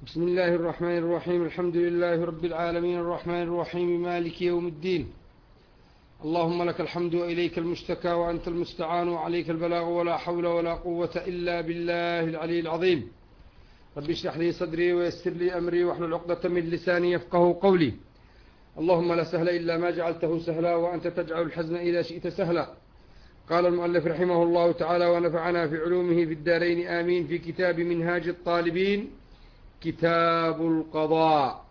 بسم الله الرحمن الرحيم. الحمد لله رب العالمين الرحمن الرحيم مالك يوم الدين. اللهم لك الحمد وإليك المشتكى وأنت المستعان وعليك البلاغ ولا حول ولا قوة إلا بالله العلي العظيم. رب اشرح لي صدري ويسر لي أمري واحلل عقدة من لساني يفقه قولي. اللهم لا سهل إلا ما جعلته سهلا وأنت تجعل الحزن إذا شئت سهلا. قال المؤلف رحمه الله تعالى ونفعنا في علومه في الدارين آمين. في كتاب منهاج الطالبين كتاب القضاء.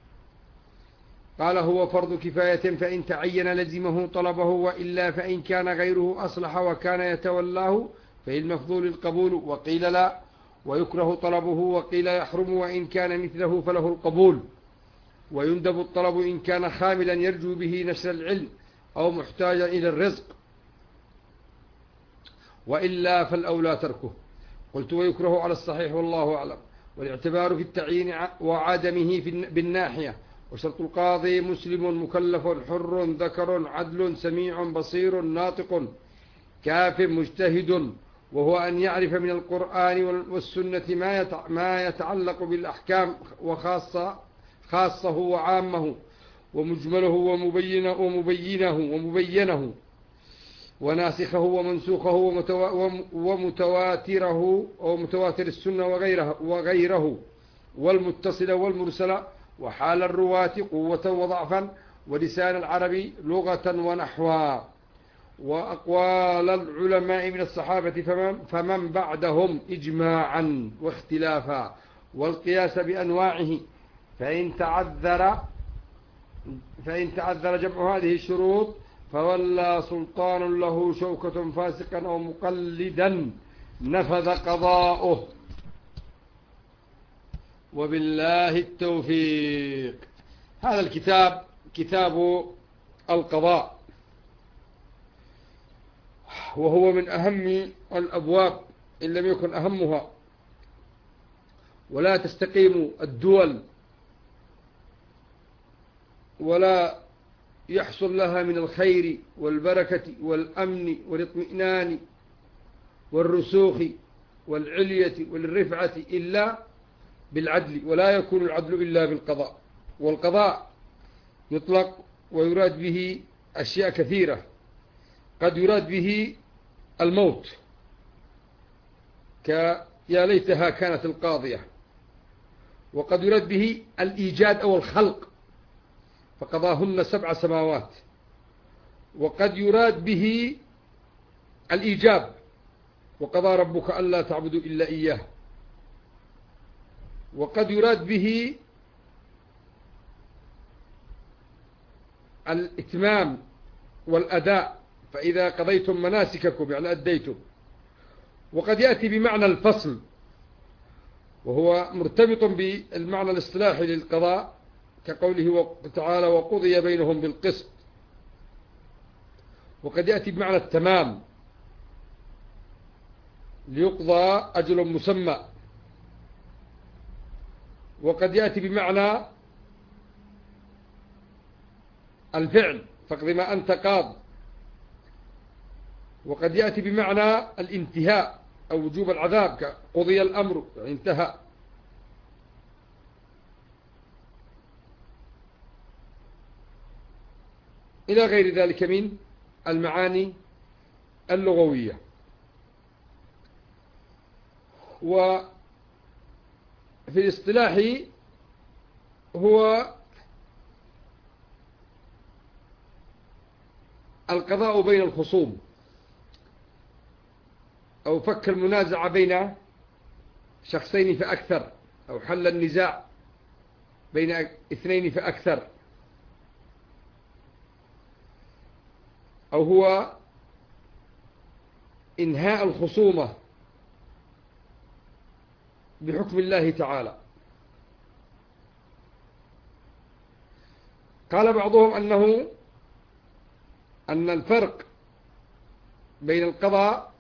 قال هو فرض كفاية فإن تعين لزمه طلبه وإلا فإن كان غيره أصلح وكان يتولاه فالمفضول القبول وقيل لا ويكره طلبه وقيل يحرم وإن كان مثله فله القبول ويندب الطلب إن كان خاملا يرجو به نشر العلم أو محتاجا إلى الرزق وإلا فالأولى تركه. قلت ويكره على الصحيح والله أعلم. والاعتبار في التعيين وعدمه بالناحية. وشرط القاضي مسلم مكلف حر ذكر عدل سميع بصير ناطق كاف مجتهد وهو أن يعرف من القرآن والسنة ما يتعلق بالأحكام خاصه وعامه ومجمله ومبينه وناسخه ومنسوخه ومتواتره ومتواتر السنة وغيره والمتصل والمرسل وحال الرواة قوة وضعفا ولسان العرب لغة ونحوا وأقوال العلماء من الصحابة فمن بعدهم إجماعا واختلافا والقياس بأنواعه فإن تعذر جمع هذه الشروط فولى سلطان له شوكة فاسقا أو مقلدا نفذ قضاؤه وبالله التوفيق. هذا الكتاب كتاب القضاء وهو من أهم الأبواب إن لم يكن أهمها. ولا تستقيم الدول ولا يحصل لها من الخير والبركة والأمن والاطمئنان والرسوخ والعلية والرفعة إلا بالعدل. ولا يكون العدل إلا بالقضاء. والقضاء يطلق ويراد به أشياء كثيرة. قد يراد به الموت يا ليتها كانت القاضية. وقد يراد به الإيجاد أو الخلق فقضاهن 7 سماوات. وقد يراد به الإيجاب وقضى ربك ألا تعبدوا إلا إياه. وقد يراد به الإتمام والأداء فإذا قضيتم مناسككم يعني أديتم. وقد يأتي بمعنى الفصل وهو مرتبط بالمعنى الاصطلاحي للقضاء كقوله تعالى وقضي بينهم بالقسط. وقد يأتي بمعنى التمام ليقضى أجل مسمى. وقد يأتي بمعنى الفعل فاقض ما أنت قاض. وقد يأتي بمعنى الانتهاء أو وجوب العذاب قضي الأمر انتهى. إلى غير ذلك من المعاني اللغوية. وفي الاصطلاح هو القضاء بين الخصوم أو فك المنازعة بين شخصين فأكثر أو حل النزاع بين 2 فأكثر أو هو إنهاء الخصومة بحكم الله تعالى. قال بعضهم أن الفرق بين القضاء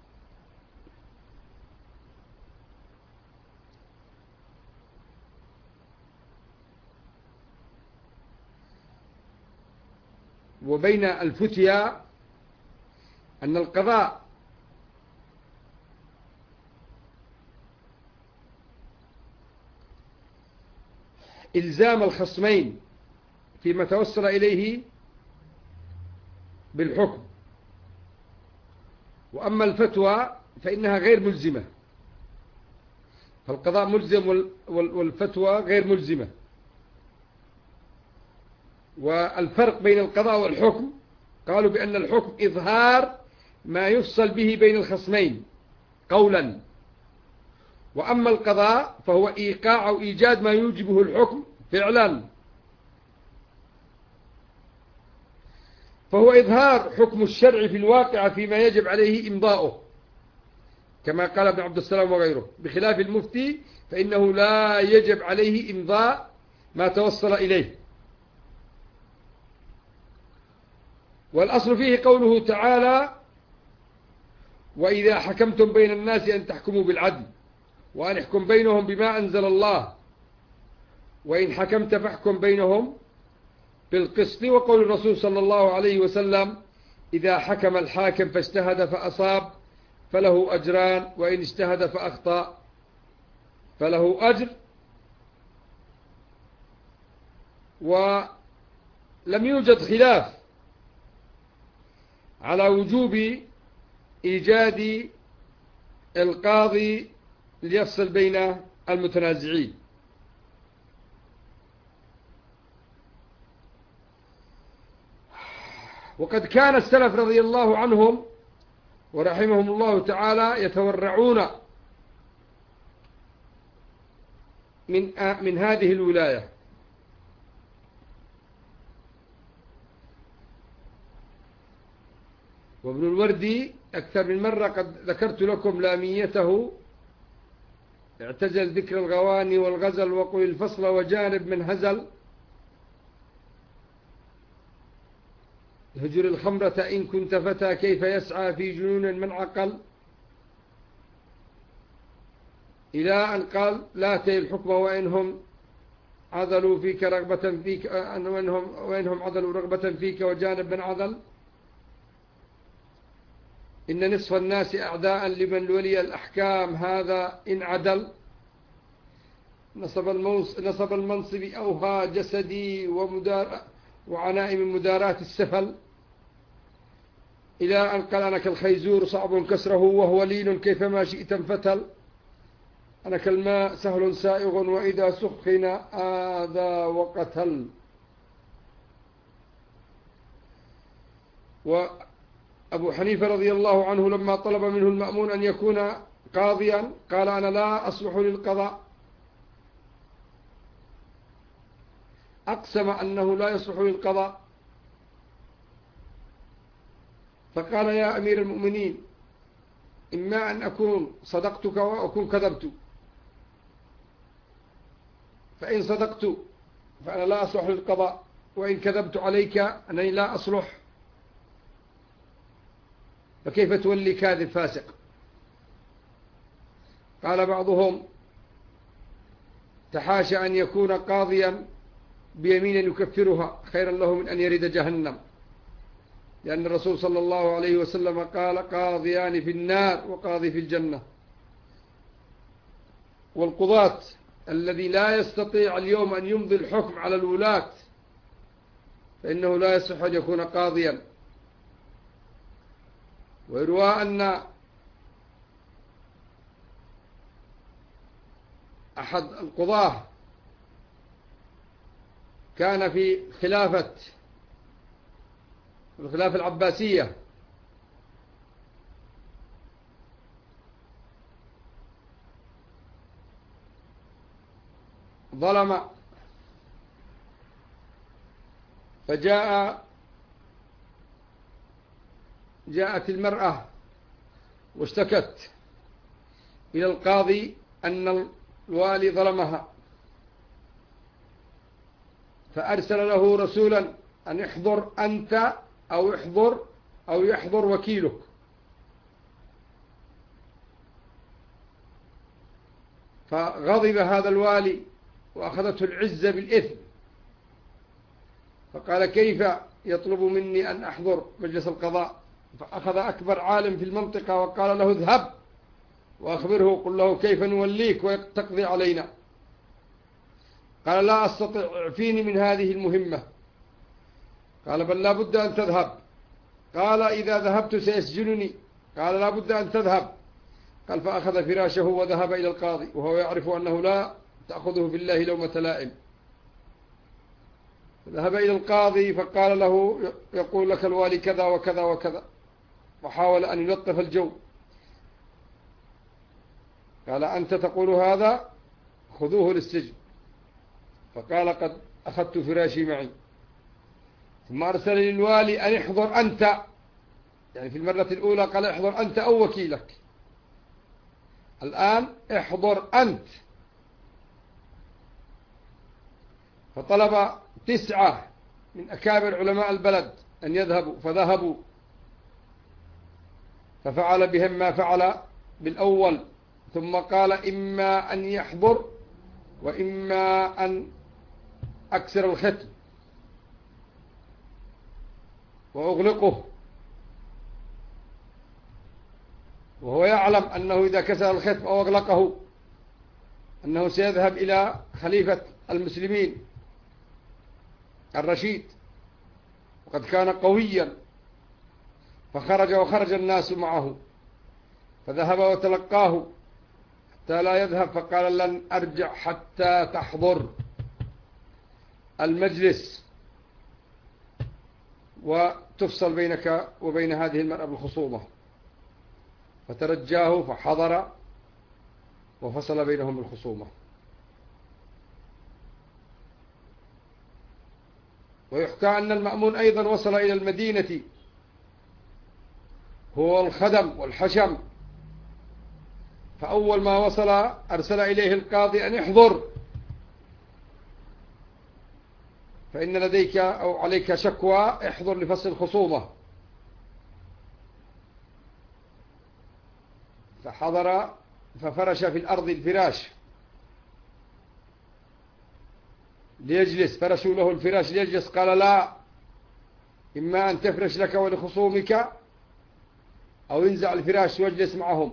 وبين الفتيا أن القضاء إلزام الخصمين فيما توصل إليه بالحكم. وأما الفتوى فإنها غير ملزمة، فالقضاء ملزم والفتوى غير ملزمة. والفرق بين القضاء والحكم قالوا بأن الحكم إظهار ما يفصل به بين الخصمين قولا، وأما القضاء فهو إيقاع أو إيجاد ما يوجبه الحكم فعلا. فهو إظهار حكم الشرع في الواقع فيما يجب عليه إمضاؤه، كما قال ابن عبد السلام وغيره، بخلاف المفتي فإنه لا يجب عليه إمضاء ما توصل إليه. والأصل فيه قوله تعالى: وإذا حكمتم بين الناس أن تحكموا بالعدل وأن احكم بينهم بما أنزل الله وإن حكمت فاحكم بينهم بالقسط. وقول الرسول صلى الله عليه وسلم: إذا حكم الحاكم فاجتهد فأصاب فله أجران، وإن اجتهد فأخطأ فله أجر. ولم يوجد خلاف على وجوب إيجاد القاضي ليفصل بين المتنازعين. وقد كان السلف رضي الله عنهم ورحمهم الله تعالى يتورعون من هذه الولاية. وابن الوردي أكثر من مرة قد ذكرت لكم لاميته: اعتزل ذكر الغواني والغزل وقل الفصل وجانب من هزل، هجر الخمرة إن كنت فتى كيف يسعى في جنون من عقل، إلى أن قال: لا تي الحكم وإنهم عدلوا فيك رغبة فيك، وإنهم عدلوا رغبة فيك وجانب من عدل، إن نصف الناس أعداء لمن ولي الأحكام هذا إن عدل، نصب المنصب أوهى جسدي وعناء من مداراة السفل، إلى أن قال: أنا كالخيزور صعب كسره وهو لين كيفما شئت انفتل، أنا كالماء سهل سائغ وإذا سخن آذى وقتل. وأبو حنيفة رضي الله عنه لما طلب منه المأمون أن يكون قاضيا قال: أنا لا أصلح للقضاء، أقسم أنه لا يصلح للقضاء. فقال: يا أمير المؤمنين، إما أن أكون صدقتك وأكون كذبت، فإن صدقت فأنا لا أصلح للقضاء، وإن كذبت عليك أنني لا أصلح، فكيف تولي كاذب فاسق؟ قال بعضهم: تحاشى أن يكون قاضيا بيمين يكفرها خيرا له من أن يرد جهنم، لأن الرسول صلى الله عليه وسلم قال: قاضيان في النار وقاضي في الجنة. والقضاة الذي لا يستطيع اليوم أن يمضي الحكم على الولاة فإنه لا يصح أن يكون قاضيا. ويروى أن أحد القضاة كان في الخلافة العباسية، ظلم، جاءت المرأة واشتكت إلى القاضي أن الوالي ظلمها، فأرسل له رسولا أن احضر أنت أو يحضر وكيلك. فغضب هذا الوالي وأخذته العزة بالإثم، فقال: كيف يطلب مني أن أحضر مجلس القضاء؟ فأخذ أكبر عالم في المنطقة وقال له: اذهب وأخبره، قل له كيف نوليك وتقضي علينا. قال لا أستطيع، اعفيني من هذه المهمة. قال بل لا بد أن تذهب. قال إذا ذهبت سيسجنني. قال لا بد أن تذهب. قال فأخذ فراشه وذهب إلى القاضي وهو يعرف أنه لا تأخذه بالله لومة لائم. ذهب إلى القاضي فقال له يقول لك الوالي كذا وكذا وكذا، وحاول أن يلطف الجو. قال أنت تقول هذا، خذوه للسجن. فقال قد أخذت فراشي معي. ثم أرسل للوالي أن احضر أنت، يعني في المرة الأولى قال احضر أنت أو وكيلك، الآن احضر أنت. فطلب 9 من أكابر علماء البلد أن يذهبوا، فذهبوا، ففعل بهم ما فعل بالأول. ثم قال إما أن يحضر وإما أن أكسر الختم وأغلقه، وهو يعلم أنه إذا كسر الختم أو أغلقه أنه سيذهب إلى خليفة المسلمين الرشيد، وقد كان قويا. فخرج وخرج الناس معه، فذهب وتلقاه حتى لا يذهب. فقال لن أرجع حتى تحضر المجلس وتفصل بينك وبين هذه المرأة بالخصومة. فترجاه فحضر وفصل بينهم بالخصومة. ويحكى أن المأمون أيضا وصل إلى المدينة هو الخدم والحشم، فأول ما وصل أرسل إليه القاضي أن احضر، فإن لديك أو عليك شكوى، احضر لفصل الخصومة. فحضر ففرش في الأرض الفراش ليجلس، فرشوا له الفراش ليجلس. قال لا، إما أن تفرش لك ولخصومك أو ينزع الفراش واجلس معهم.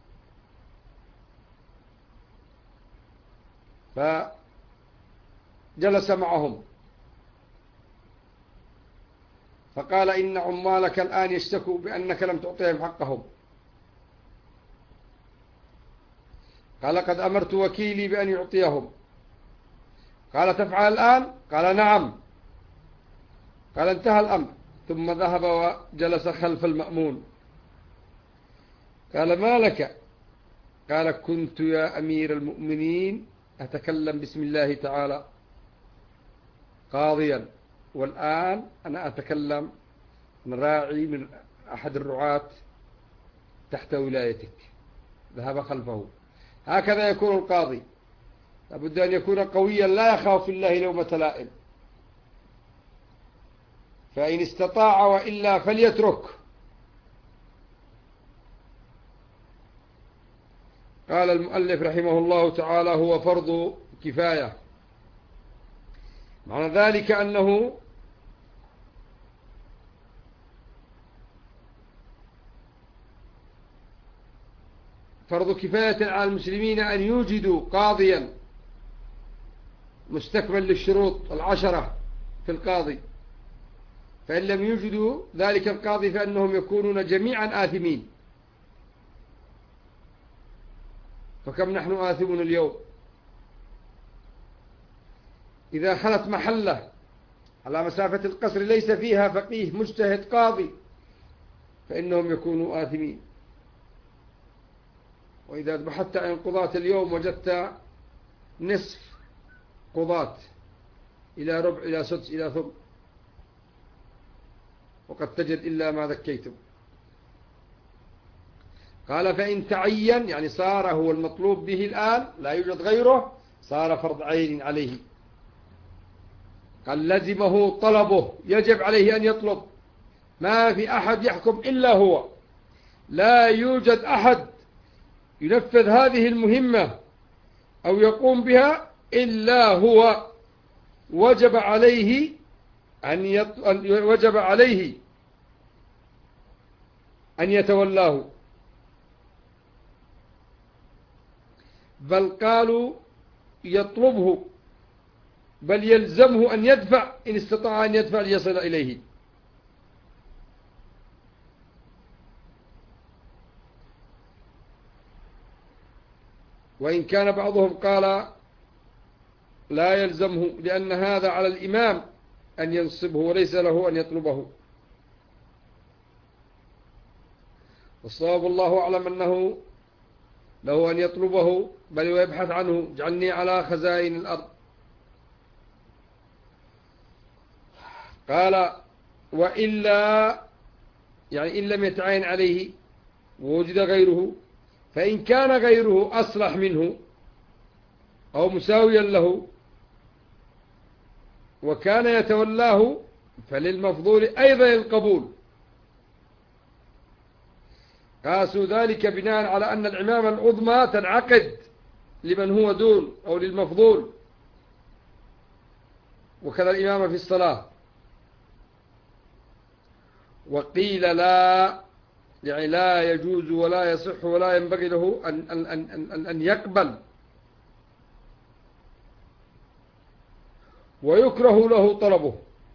فجلس معهم، فقال إن عمالك الآن يشتكوا بأنك لم تعطيهم حقهم. قال قد أمرت وكيلي بأن يعطيهم. قال تفعل الآن؟ قال نعم. قال انتهى الأمر. ثم ذهب وجلس خلف المأمون. قال ما لك؟ قال كنت يا أمير المؤمنين أتكلم بسم الله تعالى قاضيا، والآن أنا أتكلم من راعي من أحد الرعاة تحت ولايتك. ذهب خلفه. هكذا يكون القاضي، لابد أن يكون قويا لا يخاف في الله لومة لائم، فإن استطاع وإلا فليترك. قال المؤلف رحمه الله تعالى هو فرض كفاية. معنى ذلك أنه فرض كفاية على المسلمين أن يوجدوا قاضيا مستكمل للشروط 10 في القاضي، فإن لم يوجدوا ذلك القاضي فإنهم يكونون جميعا آثمين. فكم نحن آثمون اليوم إذا خلت محلة على مسافة القصر ليس فيها فقيه مجتهد قاضي فإنهم يكونوا آثمين. وإذا بحثت عن قضاة اليوم وجدت نصف قضاة إلى ربع إلى سدس إلى ثلث، وقد تجد إلا ما ذكيتم. قال فإن تعين، يعني صار هو المطلوب به الآن لا يوجد غيره، صار فرض عين عليه. قال لزمه طلبه، يجب عليه أن يطلب، ما في أحد يحكم إلا هو، لا يوجد أحد ينفذ هذه المهمة أو يقوم بها إلا هو. وجب عليه أن يتولاه. بل قالوا يطلبه بل يلزمه أن يدفع إن استطاع أن يدفع ليصل إليه. وإن كان بعضهم قال لا يلزمه لأن هذا على الإمام أن ينصبه وليس له أن يطلبه. والصواب الله أعلم أنه له أن يطلبه بل ويبحث عنه، اجعلني على خزائن الأرض. قال وإلا يعني إن لم يتعين عليه ووجد غيره، فإن كان غيره أصلح منه أو مساويا له وكان يتولاه فللمفضول أيضا القبول. قاسوا ذلك بناء على أن العمامة العظمى تنعقد لمن هو دون أو للمفضول، وكذا الإمامة في الصلاة. وقيل لا، يعني لا يجوز ولا يصح ولا ينبغي له أن يقبل، ويكره له طلبه.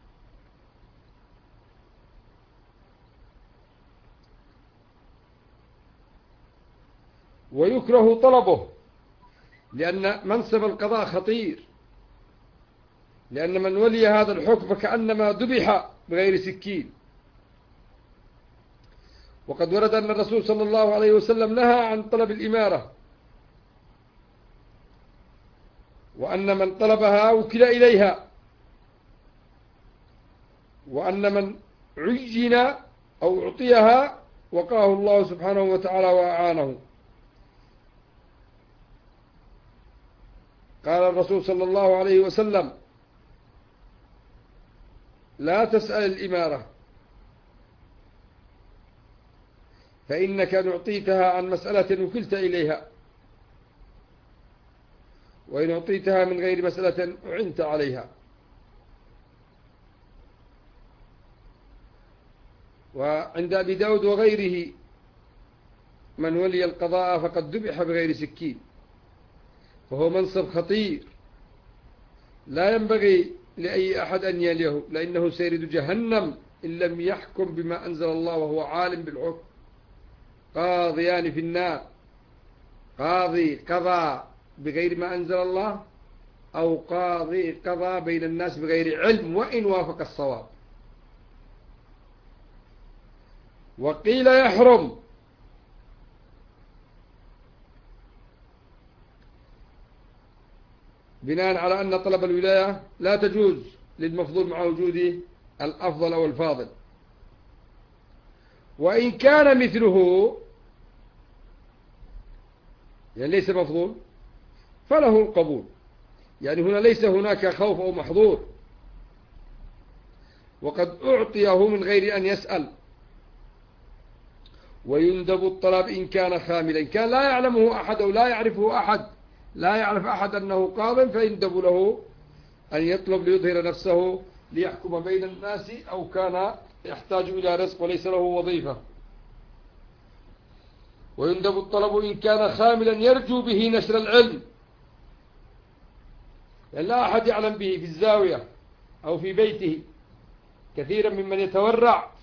ويكره طلبه لأن منصب القضاء خطير، لأن من ولي هذا الحكم كأنما ذبح بغير سكين. وقد ورد أن الرسول صلى الله عليه وسلم نهى عن طلب الإمارة، وأن من طلبها وكل إليها، وأن من عين أو أعطيها وقاه الله سبحانه وتعالى وأعانه. قال الرسول صلى الله عليه وسلم لا تسأل الإمارة فإنك نعطيتها عن مسألة وكلت إليها، وإن أعطيتها من غير مسألة أعنت عليها. وعند أبي داود وغيره من ولي القضاء فقد ذبح بغير سكين، فهو منصب خطير لا ينبغي لأي أحد أن يليه، لأنه سيرد جهنم إن لم يحكم بما أنزل الله وهو عالم بالحكم. قاضيان في النار، قاضي قضى بغير ما أنزل الله، أو قاضي قضى بين الناس بغير علم وإن وافق الصواب. وقيل يحرم، بناء على أن طلب الولاية لا تجوز للمفضول مع وجود الأفضل أو الفاضل. وإن كان مثله يعني ليس مفضول فله القبول، يعني هنا ليس هناك خوف أو محظور، وقد أعطيه من غير أن يسأل. ويندب الطلب إن كان خاملا، إن كان لا يعلمه أحد أو لا يعرفه أحد، لا يعرف أحد أنه قاض، فيندب له أن يطلب ليظهر نفسه ليحكم بين الناس، أو كان يحتاج إلى رزق وليس له وظيفة. ويندب الطلب إن كان خاملا يرجو به نشر العلم، يعني لا أحد يعلم به في الزاوية أو في بيته، كثيرا ممن يتورع.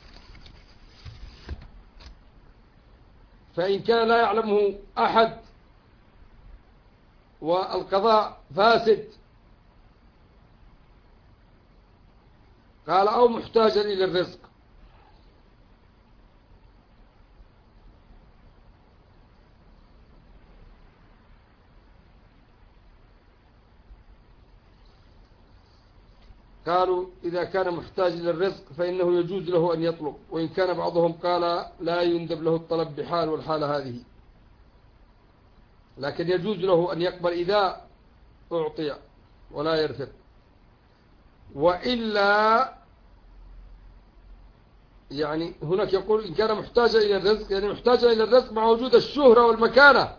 فإن كان لا يعلمه أحد والقضاء فاسد، قال أو محتاجا إلى الرزق. قالوا إذا كان محتاج للرزق فإنه يجوز له أن يطلب، وإن كان بعضهم قال لا يندب له الطلب بحال، والحالة هذه، لكن يجوز له أن يقبل إذا أعطي ولا يرفض. وإلا يعني هناك يقول إن كان محتاجا إلى الرزق، يعني محتاجا إلى الرزق مع وجود الشهرة والمكانة،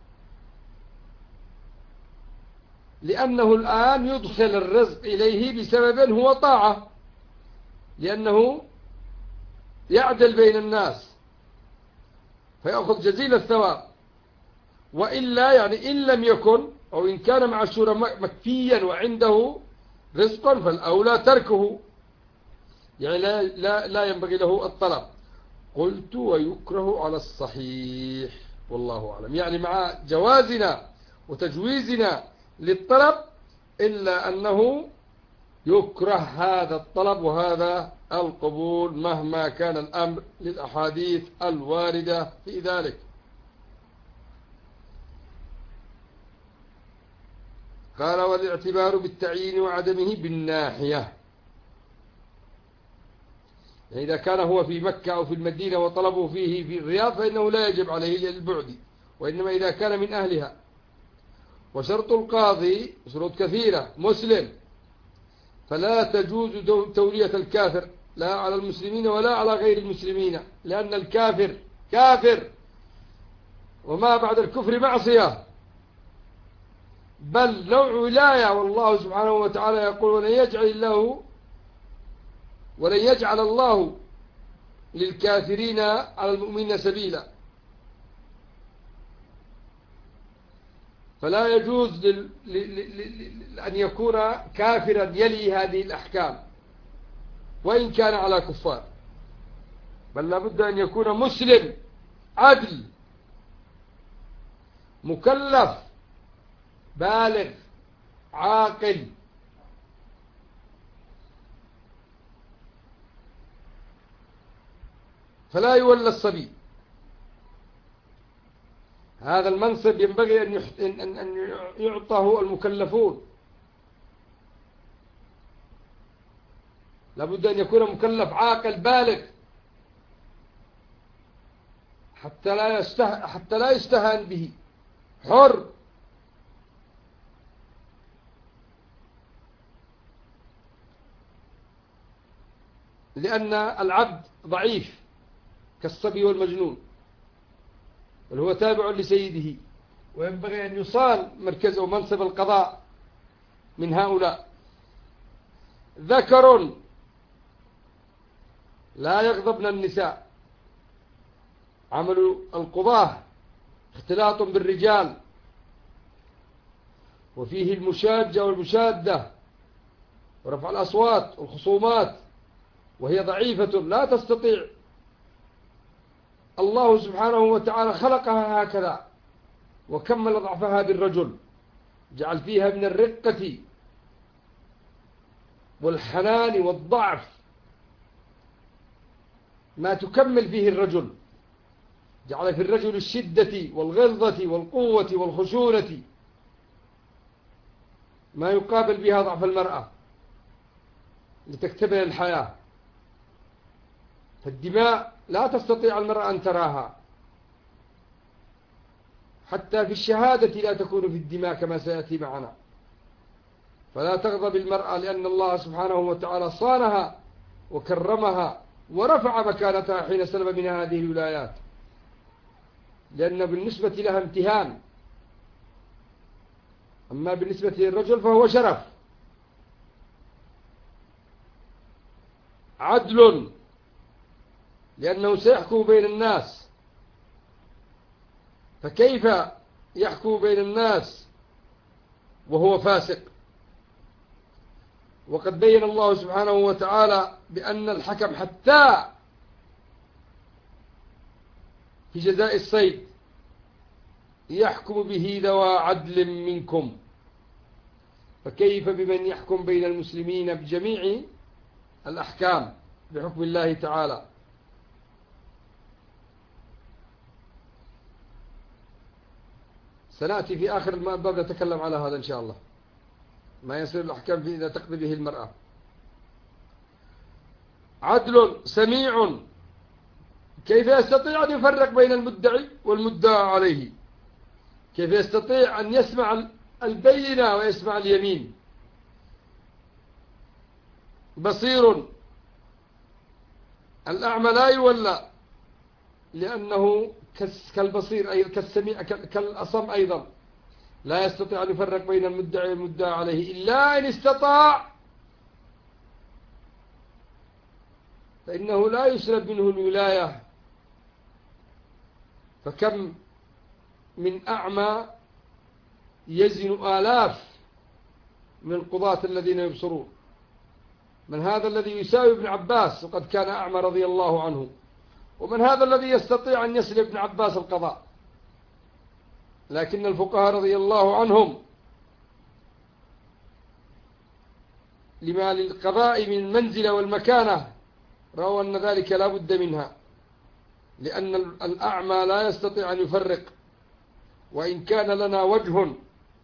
لأنه الآن يدخل الرزق إليه بسبب هو طاعة، لأنه يعدل بين الناس فيأخذ جزيل الثواب. وإلا يعني إن لم يكن أو إن كان معشورا مكفيا وعنده رزقا فالأولى تركه، يعني لا ينبغي له الطلب. قلت ويكره على الصحيح والله أعلم، يعني مع جوازنا وتجويزنا للطلب إلا أنه يكره هذا الطلب وهذا القبول مهما كان الأمر للأحاديث الواردة في ذلك. قال والاعتبار بالتعيين وعدمه بالناحية، يعني إذا كان هو في مكة أو في المدينة وطلبه فيه في الرياض فإنه لا يجب عليه للبعد، وإنما إذا كان من أهلها. وشرط القاضي شروط كثيرة مسلم، فلا تجوز تولية الكافر لا على المسلمين ولا على غير المسلمين، لأن الكافر كافر وما بعد الكفر معصية، بل نوع ولاية. والله سبحانه وتعالى يقول ولن يجعل الله للكافرين على المؤمنين سبيلا. فلا يجوز أن يكون كافرا يلي هذه الأحكام وإن كان على كفار، بل لابد أن يكون مسلم عدل مكلف بالغ عاقل. فلا يولى الصبي. هذا المنصب ينبغي أن يعطه المكلفون، لابد أن يكون مكلف عاقل بالغ حتى لا يستهان به، حر. لأن العبد ضعيف كالصبي والمجنون، بل هو تابع لسيده، وينبغي أن يصان مركز أو منصب القضاء من هؤلاء. ذكر لا يغضبن النساء، عمل القضاة اختلاط بالرجال، وفيه المشاجة والمشادة ورفع الأصوات والخصومات، وهي ضعيفة لا تستطيع. الله سبحانه وتعالى خلقها هكذا وكمل ضعفها بالرجل، جعل فيها من الرقة والحنان والضعف ما تكمل فيه الرجل، جعل في الرجل الشدة والغلظة والقوة والخشونة ما يقابل بها ضعف المرأة لتكتمل الحياة. فالدماء لا تستطيع المرأة أن تراها، حتى في الشهادة لا تكون في الدماء كما سيأتي معنا. فلا تغضب المرأة، لأن الله سبحانه وتعالى صانها وكرمها ورفع مكانتها حين سلب منها هذه الولايات، لأن بالنسبة لها امتهان. أما بالنسبة للرجل فهو شرف. عدل، لأنه سيحكم بين الناس، فكيف يحكم بين الناس وهو فاسق؟ وقد بين الله سبحانه وتعالى بأن الحكم حتى في جزاء الصيد يحكم به ذوى عدل منكم، فكيف بمن يحكم بين المسلمين بجميع الأحكام بحكم الله تعالى؟ سنأتي في آخر الباب نتكلم على هذا إن شاء الله، ما يصير الأحكام إذا تقضي به المرأة. عدل سميع، كيف يستطيع أن يفرق بين المدعي والمدعى عليه؟ كيف يستطيع أن يسمع البينة ويسمع اليمين؟ بصير، الأعمى لا يولى لأنه كالبصير أي كالسميع كالأصم أيضا، لا يستطيع أن يفرق بين المدعي والمدعى عليه إلا إن استطاع، فإنه لا يسلب منه الولاية. فكم من أعمى يزن آلاف من القضاة الذين يبصرون. من هذا الذي يساوي ابن عباس وقد كان أعمى رضي الله عنه؟ ومن هذا الذي يستطيع أن يسل ابن عباس القضاء؟ لكن الفقهاء رضي الله عنهم لما للقضاء من المنزلة والمكانة رأوا أن ذلك لا بد منها، لأن الأعمى لا يستطيع أن يفرق، وإن كان لنا وجه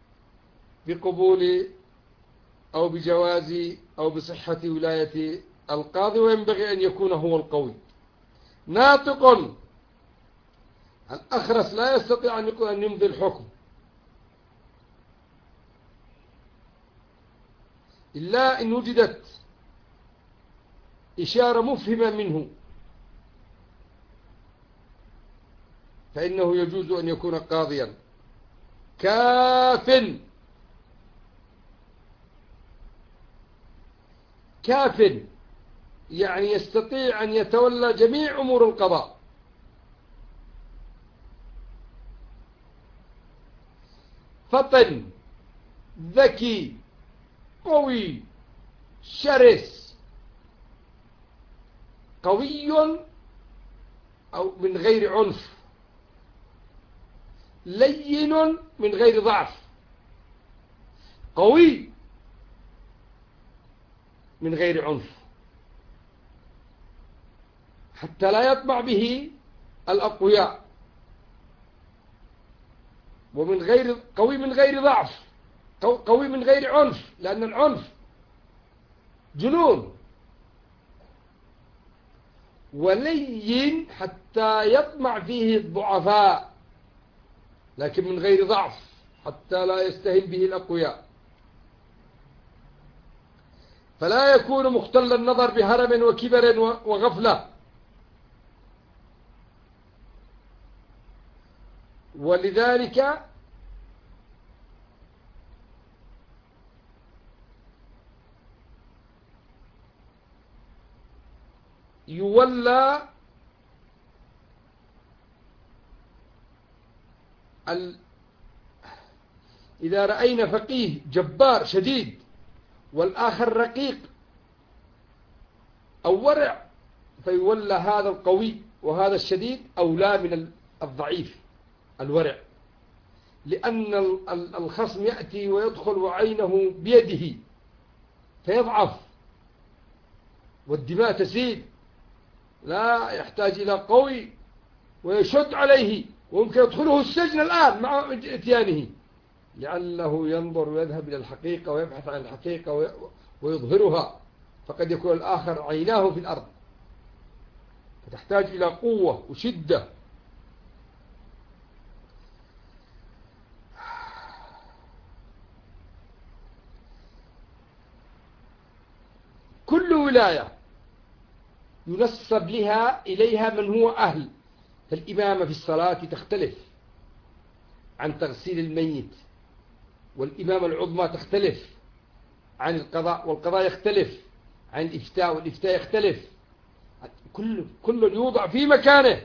بقبول أو بجواز أو بصحة ولاية القاضي، وينبغي أن يكون هو القوي. ناطق الأخرس لا يستطيع أن يمضي الحكم إلا إن وجدت إشارة مفهمة منه، فإنه يجوز أن يكون قاضيا. كاف يعني يستطيع أن يتولى جميع أمور القضاء. فطن، ذكي، قوي، شرس. قوي أو من غير عنف، لين من غير ضعف، قوي من غير عنف، حتى لا يطمع به الأقوياء. ومن غير قوي من غير ضعف، قوي من غير عنف، لأن العنف جنون. ولين حتى يطمع فيه الضعفاء، لكن من غير ضعف حتى لا يستهين به الأقوياء. فلا يكون مختل النظر بهرم وكبر وغفلة. ولذلك يولى إذا رأينا فقيه جبار شديد والآخر رقيق أو ورع، فيولى هذا القوي، وهذا الشديد أولى من الضعيف الورع، لأن الخصم يأتي ويدخل وعينه بيده فيضعف والدماء تسيل. لا يحتاج إلى قوي ويشد عليه، ويمكن يدخله السجن الآن مع اتيانه، لعله ينظر ويذهب إلى الحقيقة ويبحث عن الحقيقة ويظهرها، فقد يكون الآخر عيناه في الأرض، فتحتاج إلى قوة وشدة. كل ولاية ينسب إليها من هو أهل. فالإمامة في الصلاة تختلف عن تغسيل الميت، والإمامة العظمى تختلف عن القضاء، والقضاء يختلف عن الإفتاء، والإفتاء يختلف. كل يوضع في مكانه.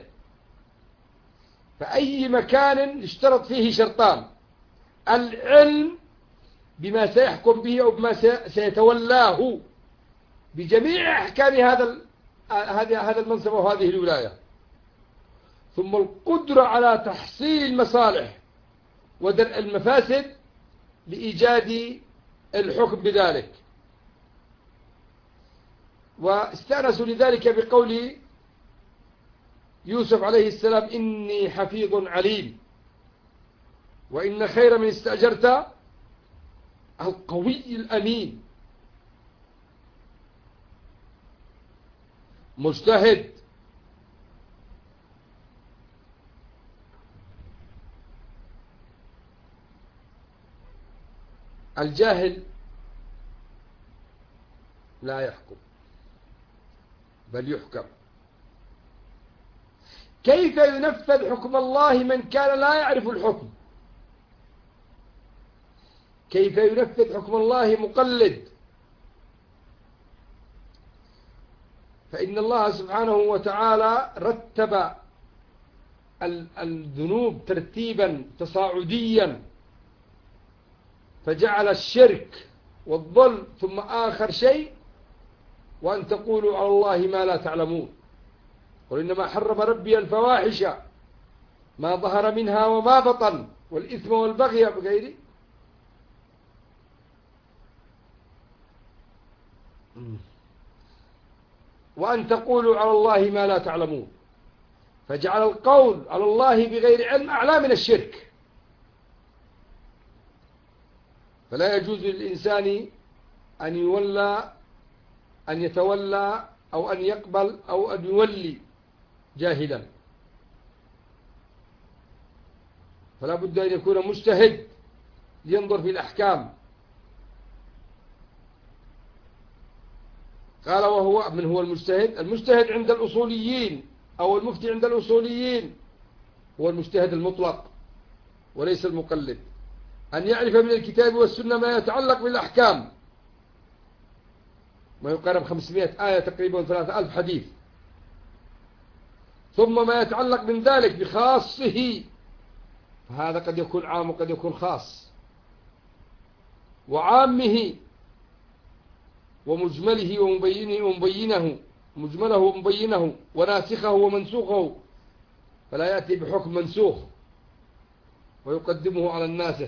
فأي مكان يشترط فيه شرطان: العلم بما سيحكم به أو بما سيتولاه بجميع أحكام هذا المنصب وهذه الولاية، ثم القدرة على تحصيل المصالح ودرء المفاسد لإيجاد الحكم بذلك. واستأنسوا لذلك بقول يوسف عليه السلام: إني حفيظ عليم. وإن خير من استأجرت القوي الأمين، مجتهد، الجاهل لا يحكم بل يحكم. كيف ينفذ حكم الله من كان لا يعرف الحكم؟ كيف ينفذ حكم الله مقلد؟ فإن الله سبحانه وتعالى رتب الذنوب ترتيبا تصاعديا، فجعل الشرك والظلم ثم آخر شيء وأن تقولوا على الله ما لا تعلمون. قل إنما حرم ربي الفواحش ما ظهر منها وما بطن والإثم والبغي بغير وأن تقولوا على الله ما لا تعلمون. فجعل القول على الله بغير علم أعلى من الشرك. فلا يجوز للإنسان أن يتولى أو أن يقبل أو أن يولي جاهلا، فلا بد أن يكون مجتهد لينظر في الأحكام. قال وهو من هو المجتهد؟ المجتهد عند الأصوليين أو المفتي عند الأصوليين هو المجتهد المطلق وليس المقلد، أن يعرف من الكتاب والسنة ما يتعلق بالأحكام، ما يقارب 500 آية تقريبا 3000 حديث، ثم ما يتعلق من ذلك بخاصه، فهذا قد يكون عام وقد يكون خاص، وعامه ومجمله ومبينه، مجمله ومبينه وناسخه ومنسوخه، فلا يأتي بحكم منسوخ ويقدمه على الناسخ.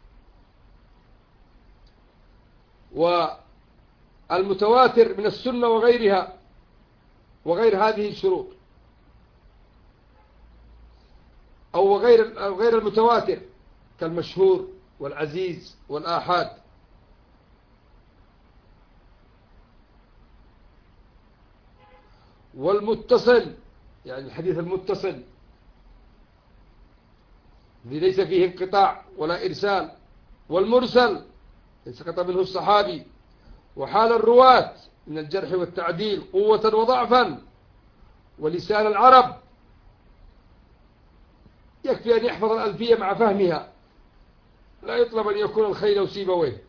والمتواتر من السنة وغيرها وغير هذه الشروط، أو غير المتواتر كالمشهور والعزيز والآحاد. والمتصل يعني الحديث المتصل الذي ليس فيه انقطاع ولا إرسال، والمرسل سقط منه الصحابي، وحال الرواة من الجرح والتعديل قوة وضعفا، ولسان العرب يكفي أن يحفظ الألفية مع فهمها، لا يطلب أن يكون الخيل سيبويه،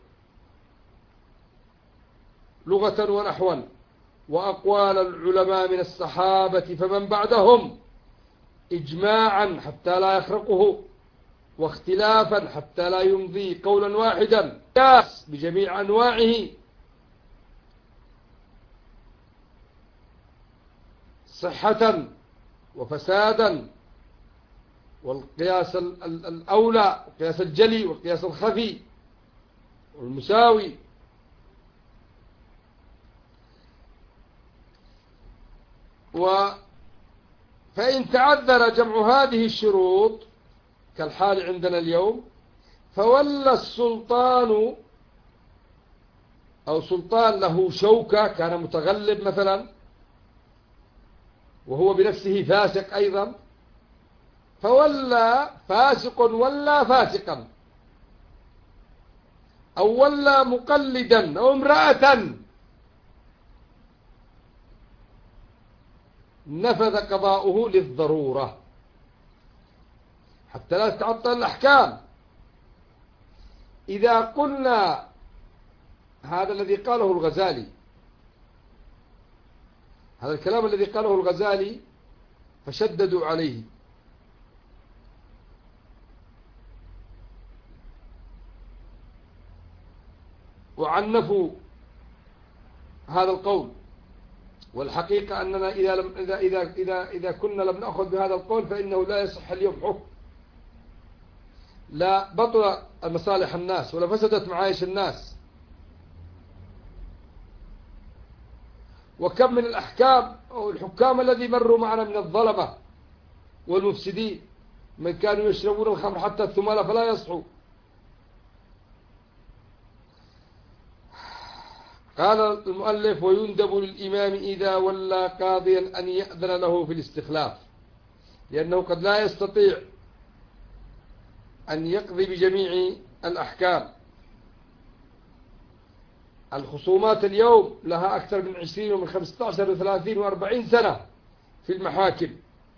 لغة ونحوا. وأقوال العلماء من الصحابة فمن بعدهم إجماعا حتى لا يخرقه، واختلافا حتى لا يمضي قولا واحدا، قياس بجميع أنواعه، صحة وفسادا، والقياس الأولى والقياس الجلي والقياس الخفي والمساوي. فإن تعذر جمع هذه الشروط كالحال عندنا اليوم، فولى السلطان أو سلطان له شوكة كان متغلب مثلا وهو بنفسه فاسق أيضا، فولى فاسق ولا فاسقا، أو ولى مقلدا أو امرأة، نفذ قضاؤه للضرورة حتى لا تتعطل الأحكام. إذا قلنا هذا الذي قاله الغزالي، هذا الكلام الذي قاله الغزالي فشددوا عليه، وعنفوا هذا القول. والحقيقة أننا إذا كنا لم نأخذ بهذا القول فإنه لا يصح اليوم حكم، لا بطل مصالح الناس ولا فسدت معايش الناس. وكم من الأحكام أو الحكام الذي مروا معنا من الظلمة والمفسدين من كانوا يشربون الخمر حتى الثمالة فلا يصحوا. قال المؤلف ويندب للإمام إذا ولى قاضيا أن يأذن له في الاستخلاف، لأنه قد لا يستطيع أن يقضي بجميع الأحكام. الخصومات اليوم لها أكثر من 20 ومن 15 و30 و40 سنة في المحاكم،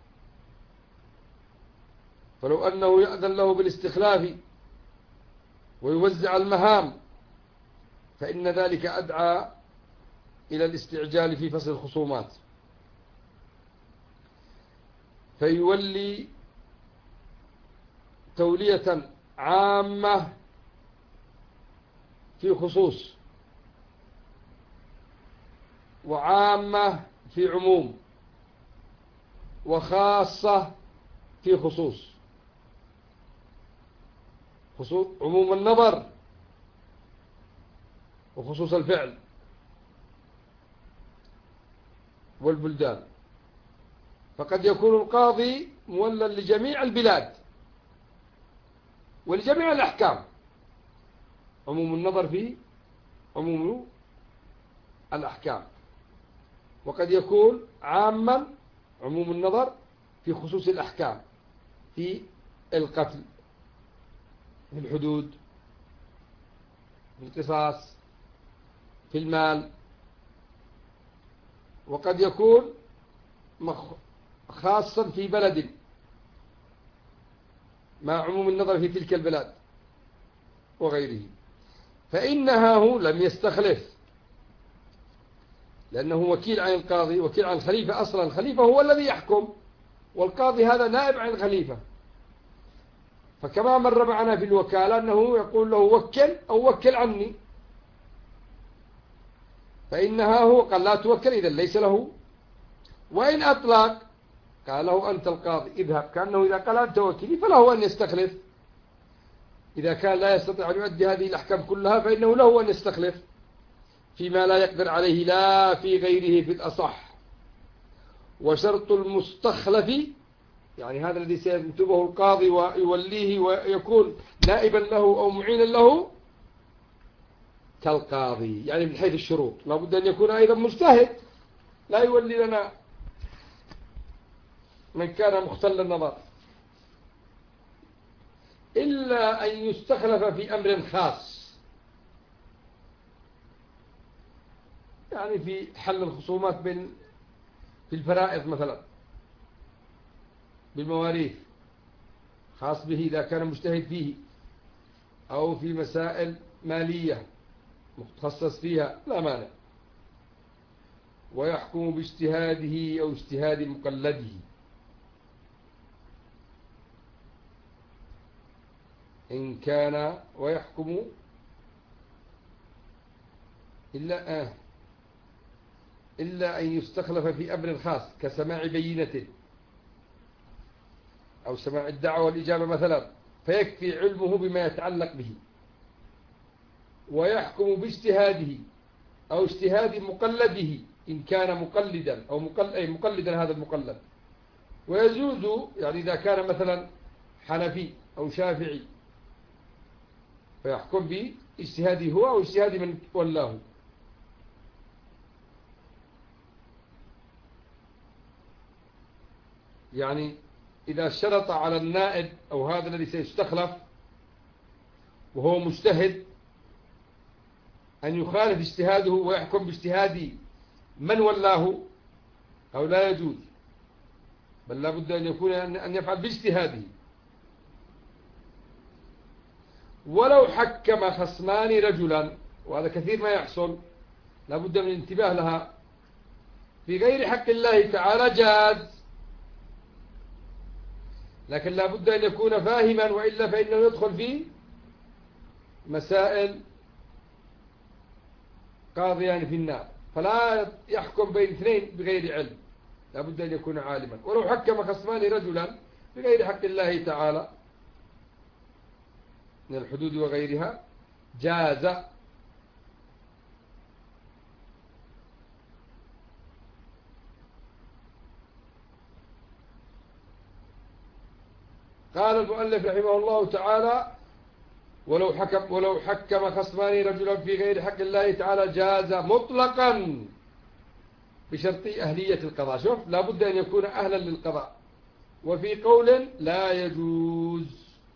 فلو أنه يأذن له بالاستخلاف ويوزع المهام فإن ذلك أدعى إلى الاستعجال في فصل الخصومات، فيولي تولية عامة في خصوص، وعامة في عموم، وخاصة في خصوص. عموم النظر وخصوص الفعل والبلدان. فقد يكون القاضي مولى لجميع البلاد ولجميع الأحكام. عموم النظر في عموم الأحكام. وقد يكون عاما عموم النظر في خصوص الأحكام، في القتل، في الحدود، في القصاص، في المال. وقد يكون خاصا في بلد مع عموم النظر في تلك البلاد وغيره. فإنه لم يستخلف، لأنه وكيل عن القاضي، وكيل عن الخليفة. أصلا الخليفة هو الذي يحكم، والقاضي هذا نائب عن الخليفة. فكما مر معنا في الوكالة أنه يقول له وكل أو وكل عني، فإنها هو قال لا توكل، إذا ليس له. وإن أطلق قال له أنت القاضي اذهب، كأنه إذا قال أنت وكيلي فله أن يستخلف. إذا كان لا يستطيع أن يؤدي هذه الأحكام كلها فإنه له أن يستخلف فيما لا يقدر عليه لا في غيره في الأصح. وشرط المستخلف، يعني هذا الذي سينتبه القاضي ويوليه ويكون نائبا له أو معينا له كالقاضي، يعني من حيث الشروط لا بد أن يكون أيضا مجتهد، لا يولي لنا من كان مختل النظر، إلا أن يستخلف في أمر خاص، يعني في حل الخصومات في الفرائض مثلا، بالمواريث خاص به إذا كان مجتهد فيه، أو في مسائل مالية متخصص فيها لا مانع. ويحكم باجتهاده أو اجتهاد مقلده، إن كان ويحكم إلا أن يستخلف في أمر خاص كسماع بينة أو سماع الدعوة والإجابة مثلا، فيكفي علمه بما يتعلق به. ويحكم باجتهاده أو اجتهاد مقلده، إن كان مقلدا أو مقلدا هذا المقلد. ويجوز يعني إذا كان مثلا حنفي أو شافعي فيحكم باجتهاده هو أو اجتهاد من ولاه. يعني إذا شرط على النائب أو هذا الذي سيستخلف وهو مجتهد أن يخالف اجتهاده ويحكم باجتهاد من ولاه، أو لا يجوز، بل لا بد أن يكون أن يفعل باجتهاده. ولو حكم خصمان رجلا، وهذا كثير ما يحصل، لا بد من الانتباه لها، في غير حق الله تعالى جاز، لكن لا بد أن يكون فاهما، وإلا فإنه يدخل في مسائل قاضيان في النار. فلا يحكم بين اثنين بغير علم، لا بد أن يكون عالما. ولو حكم خصمان رجلا بغير حق الله تعالى من الحدود وغيرها جاز. قال المؤلف رحمه الله تعالى: ولو حكم خصمان رجلا في غير حق الله تعالى جاز مطلقا بشرط أهلية القضاء. شوف، لا بد أن يكون أهلا للقضاء. وفي قول لا يجوز،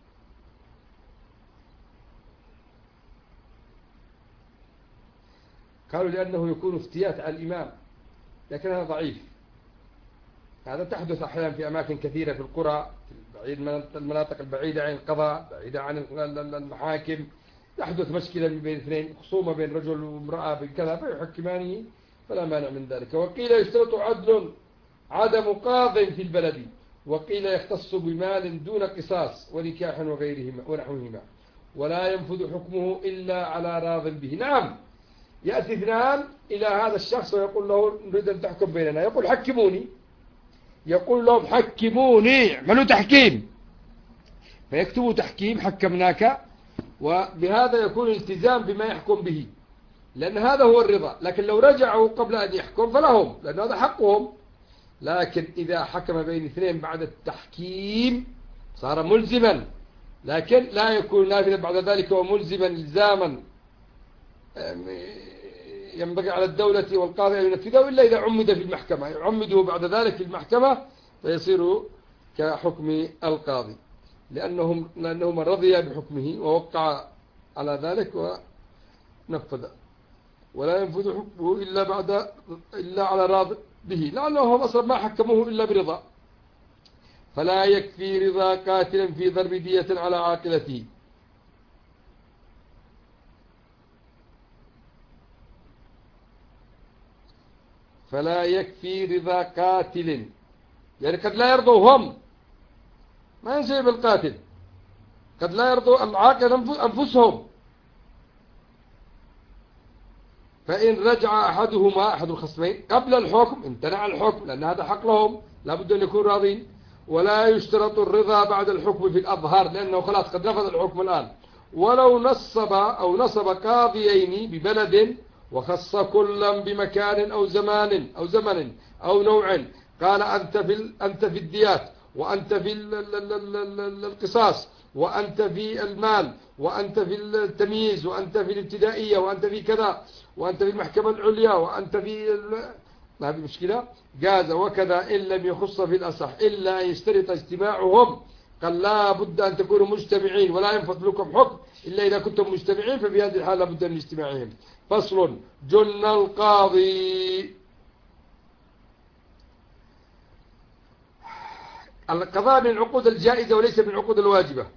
قالوا لأنه يكون افتيات على الإمام، لكن هذا ضعيف. هذا تحدث أحيانا في أماكن كثيرة في القرى، في المناطق البعيدة عن القضاء، بعيدة عن المحاكم، يحدث مشكلة بين اثنين، خصومة بين رجل وامرأة بكذا فيحكمانه، فلا مانع من ذلك. وقيل يشترط عدم قاض في البلد، وقيل يختص بمال دون قصاص ونكاح وغيرهما ونحوهما. ولا ينفذ حكمه إلا على راض به. نعم، يأتي اثنان إلى هذا الشخص ويقول له نريد أن تحكم بيننا، يقول حكموني، يقول لهم حكموني، اعملوا تحكيم، فيكتبوا تحكيم حكمناك، وبهذا يكون التزام بما يحكم به، لأن هذا هو الرضا. لكن لو رجعوا قبل أن يحكم فلهم، لأن هذا حقهم. لكن إذا حكم بين اثنين بعد التحكيم صار ملزما، لكن لا يكون نافذا بعد ذلك وملزما إلزاما ينبغي على الدولة والقاضي أن ينفذه إلا إذا عمد في المحكمة، يعمده بعد ذلك في المحكمة فيصير كحكم القاضي، لأنه رضي بحكمه ووقع على ذلك ونفذ. ولا ينفذ حكمه إلا على راض به، لأنهم أصلا ما حكموه إلا برضا. فلا يكفي رضا قاتل في ضرب دية على عاقلته. فلا يكفي رضا قاتل، يعني قد لا يرضوا هم، ما ينسي بالقاتل، قد لا يرضوا العاقل أنفسهم. فإن رجع أحدهما أحد الخصمين قبل الحكم امتنع الحكم، لأن هذا حق لهم، لا بد أن يكونوا راضين. ولا يشترط الرضا بعد الحكم في الأظهار، لأنه خلاص قد نفذ الحكم الآن. ولو نصب قاضيين ببلد وخص كلا بمكان أو زمن أو نوع، قال أنت في الديات، وأنت في القصاص، وأنت في المال، وأنت في التمييز، وأنت في الابتدائية، وأنت في كذا، وأنت في المحكمة العليا، وأنت في ما في مشكلة، جاز. وكذا إن لم يخص في الأصح إلا أن يشترط اجتماعهم، قال لا بد أن تكونوا مجتمعين، ولا ينفذ لكم حكم إلا إذا كنتم مجتمعين، ففي هذه الحالة لا بد من اجتماعهم. فصل: جن القاضي. القضاء من العقود الجائزة وليس من العقود الواجبة.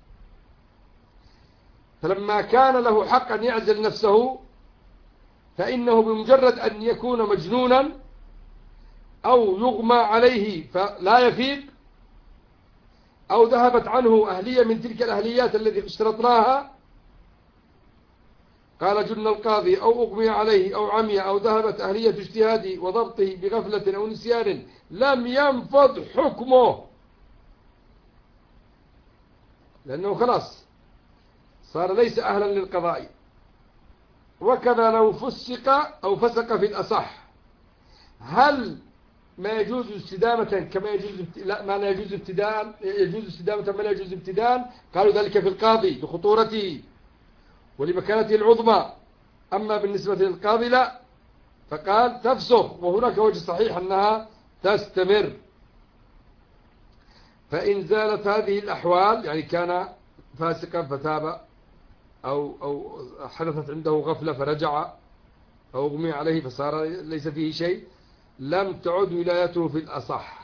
فلما كان له حق أن يعزل نفسه، فإنه بمجرد أن يكون مجنونا أو يغمى عليه فلا يفيق، أو ذهبت عنه أهلية من تلك الأهليات التي اشترطناها، قال جن القاضي، أو أغمي عليه أو عمي أو ذهبت أهلية اجتهاده وضبطه بغفلة أو نسيان، لم ينفذ حكمه، لأنه خلاص صار ليس أهلا للقضاء. وكذا لو فسق أو فسق في الأصح، هل ما يجوز استدامة كما يجوز ما لا يجوز ابتداء، يجوز استدامة ما لا يجوز ابتداء؟ قالوا ذلك في القاضي لخطورته ولمكانته العظمى، أما بالنسبة للقاضي لا، فقال تفسخ، وهناك وجه صحيح أنها تستمر. فإن زالت هذه الأحوال، يعني كان فاسقا فتاب، أو حدثت عنده غفلة فرجع، أو أغمي عليه فصار ليس فيه شيء، لم تعد ولايته في الأصح،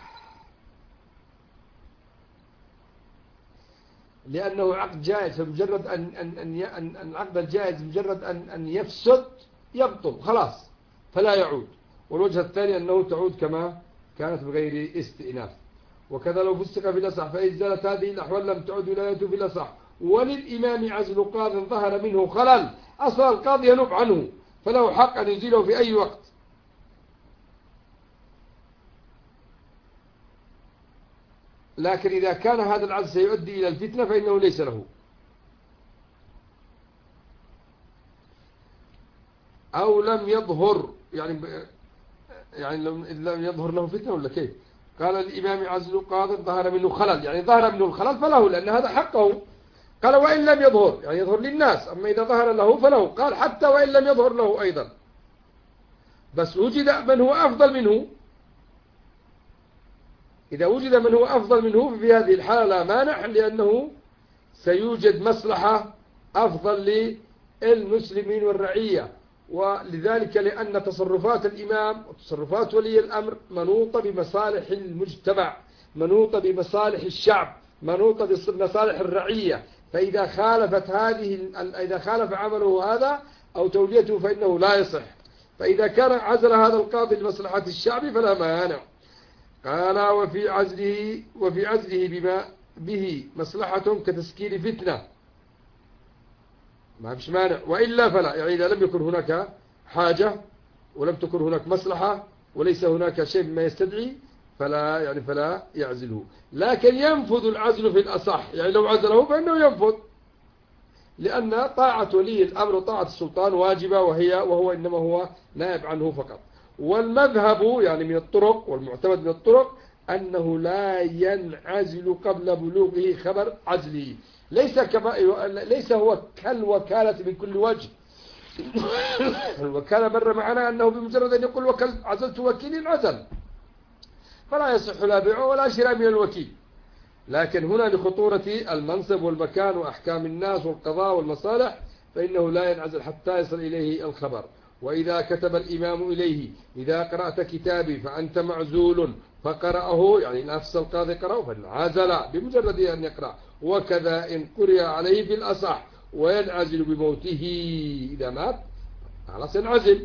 لأنه عقد جائز، فمجرد أن العقد الجائز مجرد أن يفسد يبطل خلاص فلا يعود. والوجه الثاني أنه تعود كما كانت بغير استئناف. وكذا لو فسق في الأصح، فإن زالت هذه الأحوال لم تعد ولايته في الأصح. وللإمام عزل قاض ظهر منه خلل، أصلا القاضي ينوب عنه، فله حق أن يزيله في أي وقت. لكن إذا كان هذا العزل سيؤدي إلى الفتنة فإنه ليس له. أو لم يظهر، يعني لم يظهر له فتنة ولا كيف؟ قال الإمام عزل قاض ظهر منه خلل، يعني ظهر منه الخلل فله، لأن هذا حقه. قال وإن لم يظهر، يعني يظهر للناس، أما إذا ظهر له فله. قال حتى وإن لم يظهر له أيضا، بس وجد من هو أفضل منه. إذا وجد من هو أفضل منه ففي هذه الحالة لا مانع، لأنه سيوجد مصلحة أفضل للمسلمين والرعية. ولذلك لأن تصرفات الإمام وتصرفات ولي الأمر منوطة بمصالح المجتمع، منوطة بمصالح الشعب، منوطة بمصالح الرعية. فإذا إذا خالف عمله هذا أو توليته فإنه لا يصح. فإذا كان عزل هذا القاضي لمصلحة الشعب فلا مانع. قال وفي عزله بما به مصلحة كتسكير فتنة، ما فيش مانع، وإلا فلا، يعني إذا لم يكن هناك حاجة ولم تكن هناك مصلحة وليس هناك شيء مما يستدعي فلا يعزله. لكن ينفذ العزل في الأصح، يعني لو عزله فإنه ينفذ، لأن طاعة ولي الأمر وطاعة السلطان واجبة، وهو إنما هو نائب عنه فقط. والمذهب يعني من الطرق، والمعتمد من الطرق أنه لا ينعزل قبل بلوغه خبر عزله، ليس هو كالوكالة من كل وجه. الوكالة مر معنا أنه بمجرد أن يقول عزلت وكيل عزل، فلا يصح لا بيعه ولا شراء من الوكيل. لكن هنا لخطورة المنصب والمكان وأحكام الناس والقضاء والمصالح فإنه لا ينعزل حتى يصل إليه الخبر. وإذا كتب الإمام إليه إذا قرأت كتابي فأنت معزول فقرأه، يعني نفس القاضي قرأه فانعزل بمجرد أن يقرأ. وكذا إن قرئ عليه بالأصح وينعزل بموته، إذا مات خلاص ينعزل.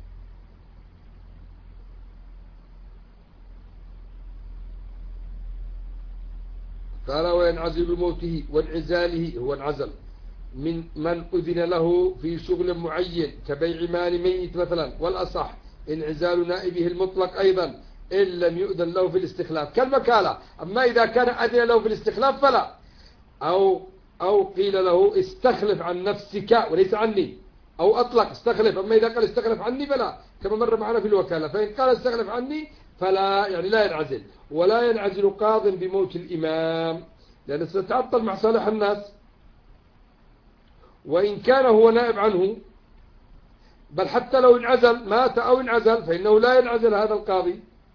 قال وينعزل بموته، وانعزاله هو انعزل من أذن له في شغل معين كبيع مال ميت مثلا، والأصح انعزال نائبه المطلق أيضا إن لم يؤذن له في الاستخلاف كالوكالة. أما إذا كان أذن له في الاستخلاف فلا، أو قيل له استخلف عن نفسك وليس عني، أو أطلق استخلف. أما إذا قال استخلف عني فلا، كما مر معنا في الوكالة. فإن قال استخلف عني فلا، يعني لا ينعزل. ولا ينعزل قاض بموت الإمام لأنه ستتعطل مع صالح الناس، وإن كان هو نائب عنه. بل حتى لو انعزل مات أو انعزل فإنه لا ينعزل هذا القاضي.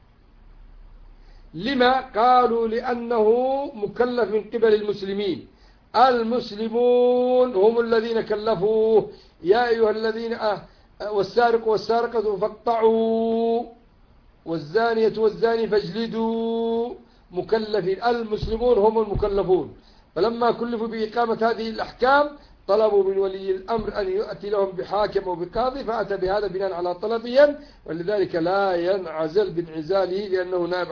لما؟ قالوا لأنه مكلف من قبل المسلمين. المسلمون هم الذين كلفوه، يا أيها الذين والسارق والسارقة فاقطعوا والزانية والزاني فاجلدوا. مكلفين، المسلمون هم المكلفون. فلما كلفوا بإقامة هذه الأحكام طلبوا من ولي الأمر أن يأتي لهم بحاكم أو بقاضي، فأتى بهذا بناء على طلبهم، ولذلك لا ينعزل بانعزاله لأنه نائب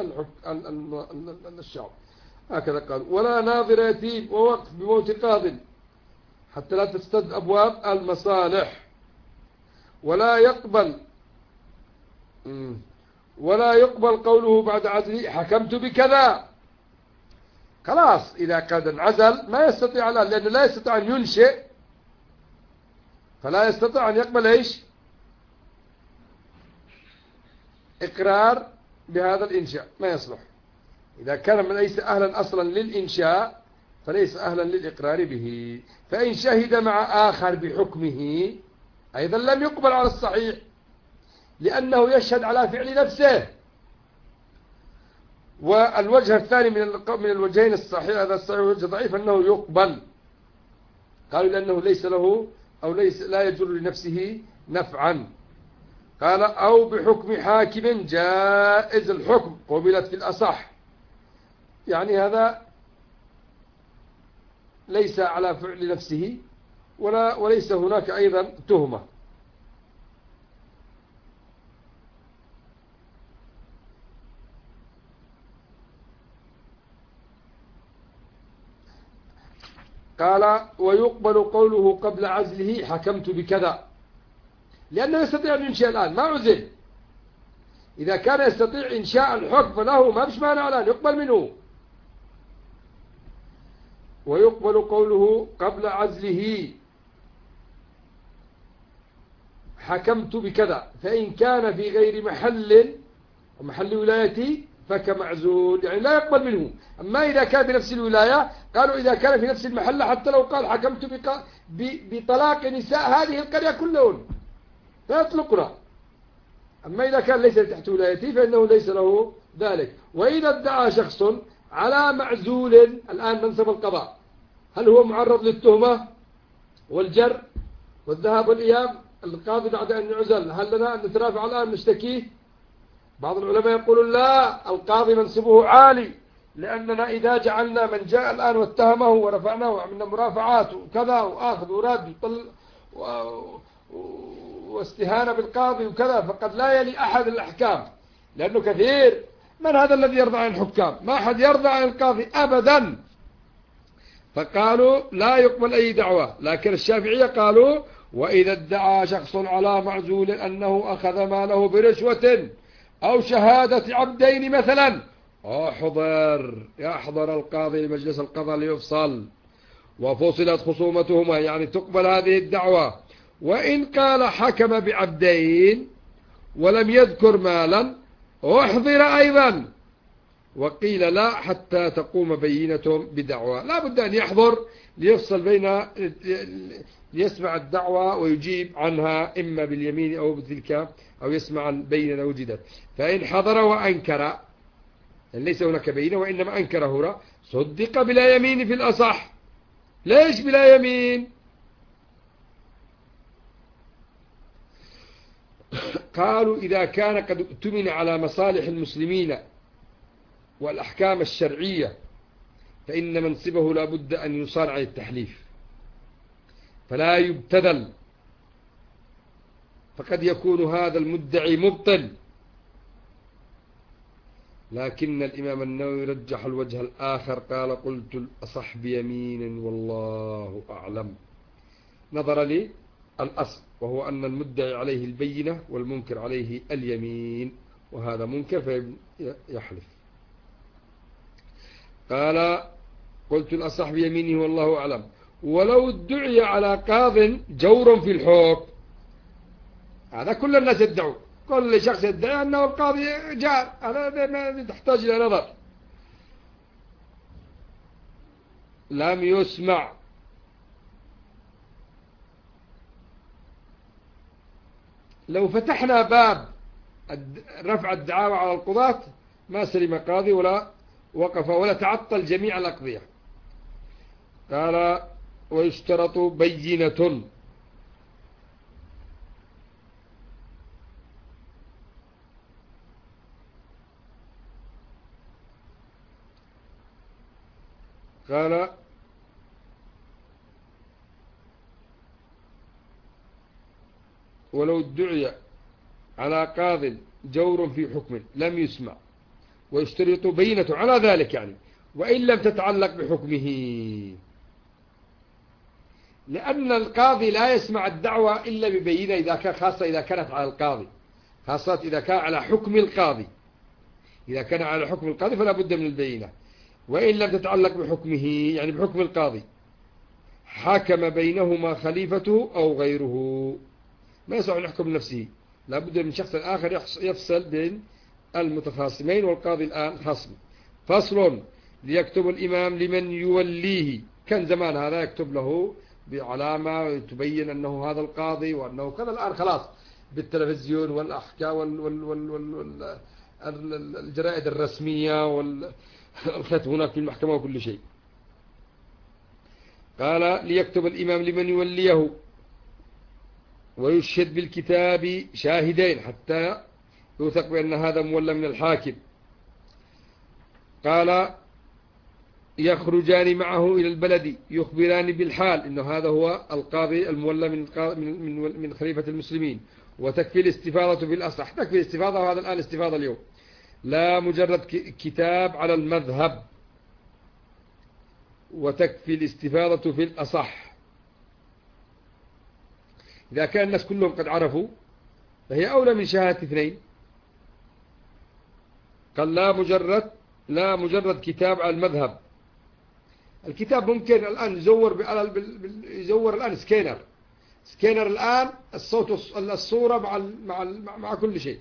عن الشعب. هكذا قال. ولا ناظر يتيم ووقف بموت قاض حتى لا تستد أبواب المصالح. ولا يقبل قوله بعد عزله حكمت بكذا. خلاص إذا قد انعزل ما يستطيع الآن، لأنه لا يستطيع أن ينشئ، فلا يستطيع أن يقبل إيش؟ إقرار بهذا الإنشاء، ما يصلح. إذا كان من ليس أهلا أصلا للإنشاء فليس أهلا للإقرار به. فإن شهد مع آخر بحكمه أيضا لم يقبل على الصحيح، لأنه يشهد على فعل نفسه. والوجه الثاني من الوجهين الصحيح، هذا الصحيح والوجه ضعيف، أنه يقبل. قالوا لأنه ليس له أو لا يجر لنفسه نفعا. قال أو بحكم حاكم جائز الحكم قبلت في الأصح، يعني هذا ليس على فعل نفسه وليس هناك أيضا تهمة. قال ويقبل قوله قبل عزله حكمت بكذا، لأنه يستطيع أن ينشئ الآن، ما عزل. إذا كان يستطيع إنشاء الحكم فله ما فيش مانع الآن يقبل منه. ويقبل قوله قبل عزله حكمت بكذا، فإن كان في غير محل ولايتي فكمعزول، يعني لا يقبل منه. أما إذا كان بنفس الولاية قالوا إذا كان في نفس المحل حتى لو قال حكمت بطلاق نساء هذه القرية كلهم فيطلقنا. أما إذا كان ليس تحت ولايتي فإنه ليس له ذلك. وإذا ادعى شخص على معزول الآن منصب القضاء، هل هو معرض للتهمة والجر والذهاب والإياب؟ القاضي بعد أن يعزل هل لنا أن نترافع الآن نشتكيه؟ بعض العلماء يقولون لا، القاضي منصبه عالي، لأننا إذا جعلنا من جاء الآن واتهمه ورفعناه وعملنا مرافعات وكذا وآخذ وراد واستهانة بالقاضي وكذا فقد لا يلي أحد الأحكام، لأنه كثير من هذا الذي يرضى عن الحكام؟ ما أحد يرضى عن القاضي أبدا. فقالوا لا يقبل أي دعوة. لكن الشافعية قالوا وإذا ادعى شخص على معزول أنه أخذ ماله برشوة أو شهادة عبدين مثلا يحضر القاضي لمجلس القضاء ليفصل وفصلت خصومتهما، يعني تقبل هذه الدعوة. وإن قال حكم بعبدين ولم يذكر مالا أحضر أيضا. وقيل لا حتى تقوم بينتهم بدعوة، لا بد أن يحضر ليفصل بين ليسمع الدعوة ويجيب عنها إما باليمين أو بتلك، أو يسمع البينة لو وجدت. فإن حضر وأنكر ليس هناك بينة وإنما أنكر هنا صدق بلا يمين في الأصح. ليش بلا يمين؟ قالوا إذا كان قد اؤتمن على مصالح المسلمين والأحكام الشرعية فإن منصبه لا بد أن يصار على التحليف فلا يبتذل، فقد يكون هذا المدعي مبطل. لكن الإمام النووي رجح الوجه الآخر، قال قلت الأصح بيمين والله أعلم، نظر لي الأصل وهو أن المدعي عليه البينة والمنكر عليه اليمين، وهذا منكر فيحلف. قال قلت الأصح بيمينه والله أعلم. ولو ادعي على قاض جور في الحكم، هذا كل الناس يدعوا، كل شخص يدعي أنه القاضي جار، هذا ما تحتاج إلى نظر. لم يسمع. لو فتحنا باب رفع الدعاوى على القضاة ما سلم قاضي ولا وقف ولا تعطل جميع الأقضية. قال ويشترط بينة. قال ولو ادعي على قاض جور في حكم لم يسمع ويشترط بينة على ذلك، يعني وإن لم تتعلق بحكمه، لأن القاضي لا يسمع الدعوة إلا ببينة، إذا كان خاصة إذا كانت على القاضي، خاصة إذا كان على حكم القاضي. إذا كان على حكم القاضي فلا بد من البينة. وإن لم تتعلق بحكمه يعني بحكم القاضي حكم بينهما خليفته أو غيره، ما يسع أن يحكم نفسه، لا بد من شخص آخر يفصل بين المتخاصمين، والقاضي الآن خصم. فصل ليكتب الإمام لمن يوليه، كان زمان هذا يكتب له بعلامة تبين أنه هذا القاضي وأنه كذا، الآن خلاص بالتلفزيون والأحكام والجرائد الرسمية والختم هناك في المحكمة وكل شيء. قال ليكتب الإمام لمن يوليه ويشهد بالكتاب شاهدين حتى يوثق بأن هذا مولى من الحاكم. قال يخرجان معه إلى البلد يخبران بالحال إنه هذا هو القاضي المولى من خليفة المسلمين، وتكفي الاستفاضة في الأصح، تكفي الاستفاضة، وهذا الآن استفاضة اليوم، لا مجرد كتاب على المذهب، وتكفي الاستفاضة في الأصح. إذا كان الناس كلهم قد عرفوا فهي أولى من شهادة اثنين. قال لا مجرد كتاب على المذهب. الكتاب ممكن الآن يزور الآن سكينر الآن الصوت الصورة مع كل شيء.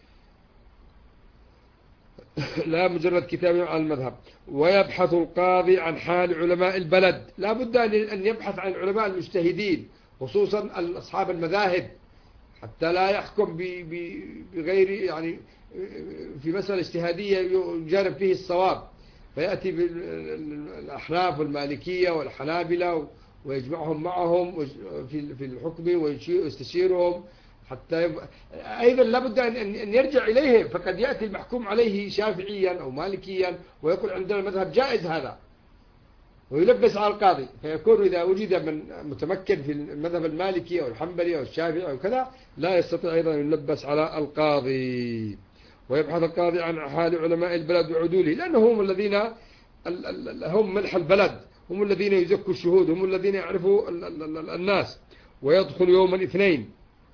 لا مجرد كتاب على المذهب. ويبحث القاضي عن حال علماء البلد، لا بد أن يبحث عن العلماء المجتهدين خصوصا أصحاب المذاهب، حتى لا يحكم بغير يعني في مسألة اجتهادية يجانب فيه الصواب، فيأتي بالأحناف والمالكية والحنابلة ويجمعهم معهم في الحكم ويستشيرهم، حتى أيضا لابد أن يرجع إليهم، فقد يأتي المحكوم عليه شافعيا أو مالكيا ويقول عندنا المذهب جائز هذا ويلبس على القاضي، فيكون إذا وجد من متمكن في المذهب المالكي أو الحنبلي أو الشافعي أو كذا لا يستطيع أيضا أن يلبس على القاضي. ويبحث القاضي عن حال علماء البلد وعدوله، لأنهم الذين هم ملح البلد هم الذين يزكوا الشهود، هم الذين يعرفوا الناس. ويدخل يوم الاثنين.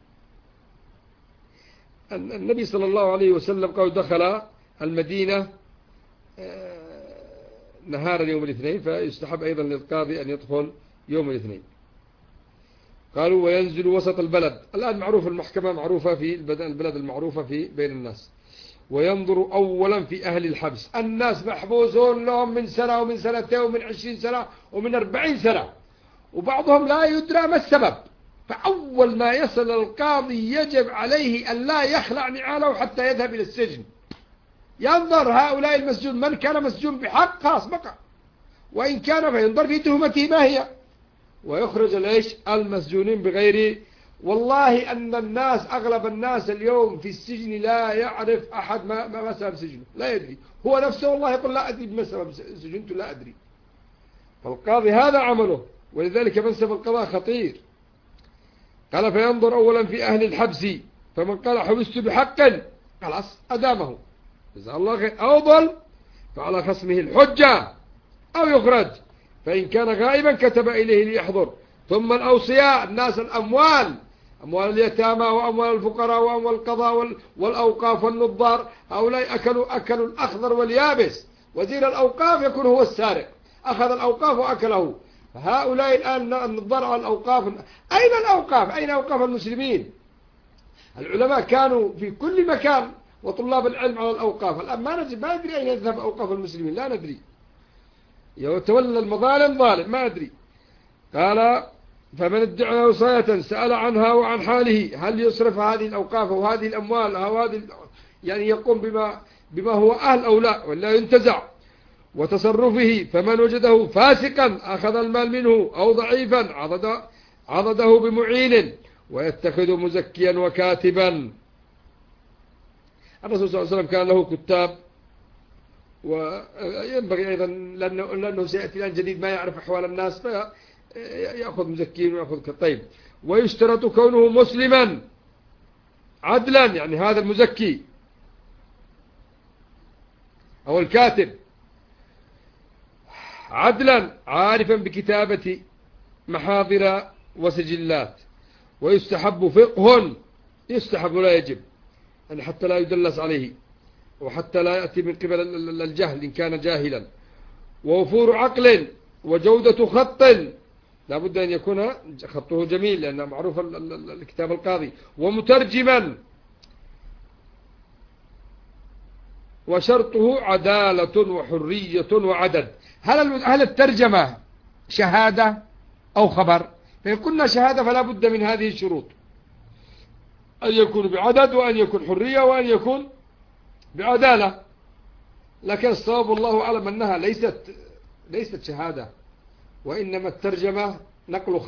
النبي صلى الله عليه وسلم قال دخل المدينة نهارا يوم الاثنين، فيستحب أيضا للقاضي أن يدخل يوم الاثنين. قالوا وينزل وسط البلد. الآن معروف المحكمة معروفة في البلد المعروفة في بين الناس. وينظر أولا في أهل الحبس. الناس محبوسون لهم من سنة ومن سنتين ومن 20 سنة ومن 40 سنة، وبعضهم لا يدرى ما السبب. فأول ما يصل القاضي يجب عليه أن لا يخلع نعاله حتى يذهب إلى السجن. ينظر هؤلاء المسجون، من كان مسجون بحق خلاص بقى، وإن كان فينظر في تهمته ما هي، ويخرج المسجونين بغير. والله أن الناس أغلب الناس اليوم في السجن لا يعرف أحد ما سبب سجنه، لا يدري هو نفسه، والله يقول لا أدري بما سبب سجنته، لا أدري. فالقاضي هذا عمله، ولذلك منصب القضاء خطير. قال فينظر أولا في أهل الحبس، فمن قال حبست بحق خلاص أدامه جزاه الله خير، أو ضل فعلى خصمه الحجة أو يخرج، فإن كان غائبا كتب إليه ليحضر. ثم الأوصياء، الناس الأموال، أموال اليتامى وأموال الفقراء وأموال القضاء والأوقاف والنظار، هؤلاء أكلوا الأخضر واليابس. وزير الأوقاف يكون هو السارق، أخذ الأوقاف وأكله. هؤلاء الآن النظار على الأوقاف، أين الأوقاف؟ أين أوقاف المسلمين؟ العلماء كانوا في كل مكان وطلاب العلم على الأوقاف. الآن ما ندري أين يذهب أوقاف المسلمين، لا ندري. يتولى المظالم ظالم، ما أدري. قال فمن ادعى وصاية سأل عنها وعن حاله، هل يصرف هذه الأوقاف أو هذه الأموال أو هذه يعني يقوم بما هو أهل أو لا، ولا ينتزع. وتصرفه، فمن وجده فاسقا أخذ المال منه، أو ضعيفا عضده بمعين، ويتخذ مزكيا وكاتبا. الرسول صلى الله عليه وسلم كان له كتاب، وينبغي أيضا لأنه سيأتي الآن جديد ما يعرف أحوال الناس، فيأخذ مزكين ويأخذ طيب. ويشترط كونه مسلما عدلا، يعني هذا المزكي أو الكاتب عدلا عارفا بكتابة محاضر وسجلات. ويستحب فقه، يستحب ولا يجب، يعني حتى لا يدلس عليه، وحتى لا يأتي من قبل الجهل إن كان جاهلا. ووفور عقل، وجودة خط، لا بد أن يكون خطه جميل لأنه معروف الكتاب القاضي. ومترجما، وشرطه عدالة وحرية وعدد. هل الترجمة شهادة أو خبر؟ فإن قلنا شهادة فلا بد من هذه الشروط، أن يكون بعدد، وأن يكون حرية، وأن يكون بعدالة. لكن الصواب والله أعلم أنها ليست شهادة، وإنما الترجمة نقل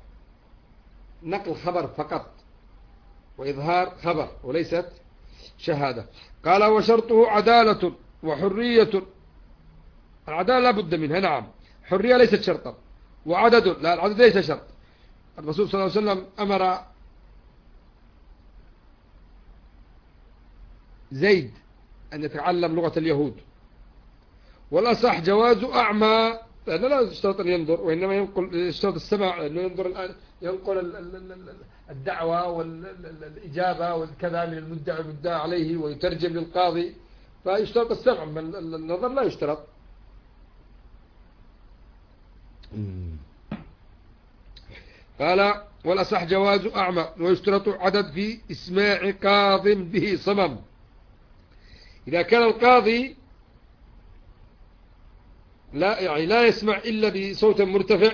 خبر فقط، وإظهار خبر، وليست شهادة. قال وشرطه عدالة وحرية. العدالة لا بد منها، نعم. حرية ليست شرطا. وعدد، لا، العدد ليس شرط. الرسول صلى الله عليه وسلم أمر زيد أن يتعلم لغة اليهود، والأصح جواز أعمى، لأنه لا يشترط أن ينظر، وإنما يشترط السماع، لأنه ينظر الآن ينقل الدعوة والإجابة والكذا من المدعى عليه، ويترجم للقاضي، فيشترط السمع، من النظر لا يشترط. قال والأصح جواز أعمى، ويشترط عدد في إسماع قاض به صمم. إذا كان القاضي لا يسمع إلا بصوت مرتفع،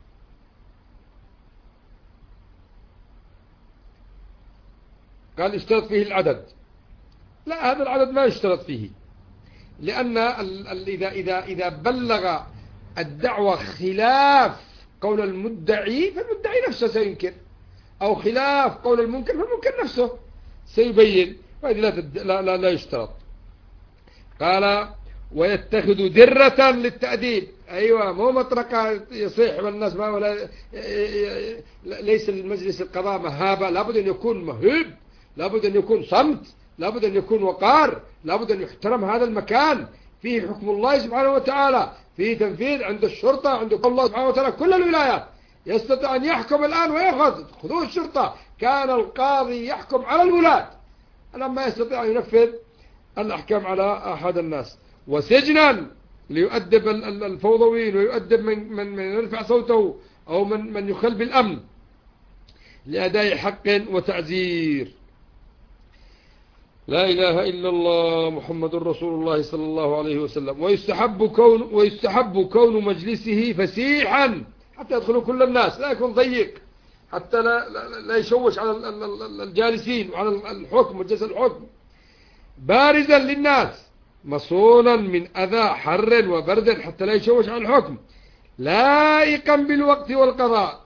قال اشترط فيه العدد. لا، هذا العدد ما يشترط فيه، لأن إذا بلغ الدعوة خلاف قول المدعي، فالمدعي نفسه سينكر، أو خلاف قول المنكر، فالمنكر نفسه سيبين، فهذه لا يشترط. قال ويتخذ درة للتأديب. أيوة، مو مطرقة يصيح والناس ما، ولا ليس المجلس القضاء مهابة، لابد أن يكون مهيب، لابد أن يكون صمت، لابد أن يكون وقار، لابد أن يحترم هذا المكان. فيه حكم الله سبحانه وتعالى، فيه تنفيذ عند الشرطة، عند الله سبحانه وتعالى كل الولايات. يستطيع أن يحكم الآن ويأخذ، خذوه الشرطة. كان القاضي يحكم على الولاة، الآن ما يستطيع أن ينفذ الأحكام على أحد الناس. وسجنا ليؤدب الفوضويين، ويؤدب من يرفع صوته أو من يخل بالأمن لأداء حق وتعزير. لا إله إلا الله محمد رسول الله صلى الله عليه وسلم. ويستحب كون مجلسه فسيحا حتى يدخلوا كل الناس، لا يكون ضيق، حتى لا يشوش على الجالسين وعلى الحكم وجلس الحكم. بارزا للناس مصونا من أذى حر وبرد حتى لا يشوش على الحكم. لائقا بالوقت والقضاء،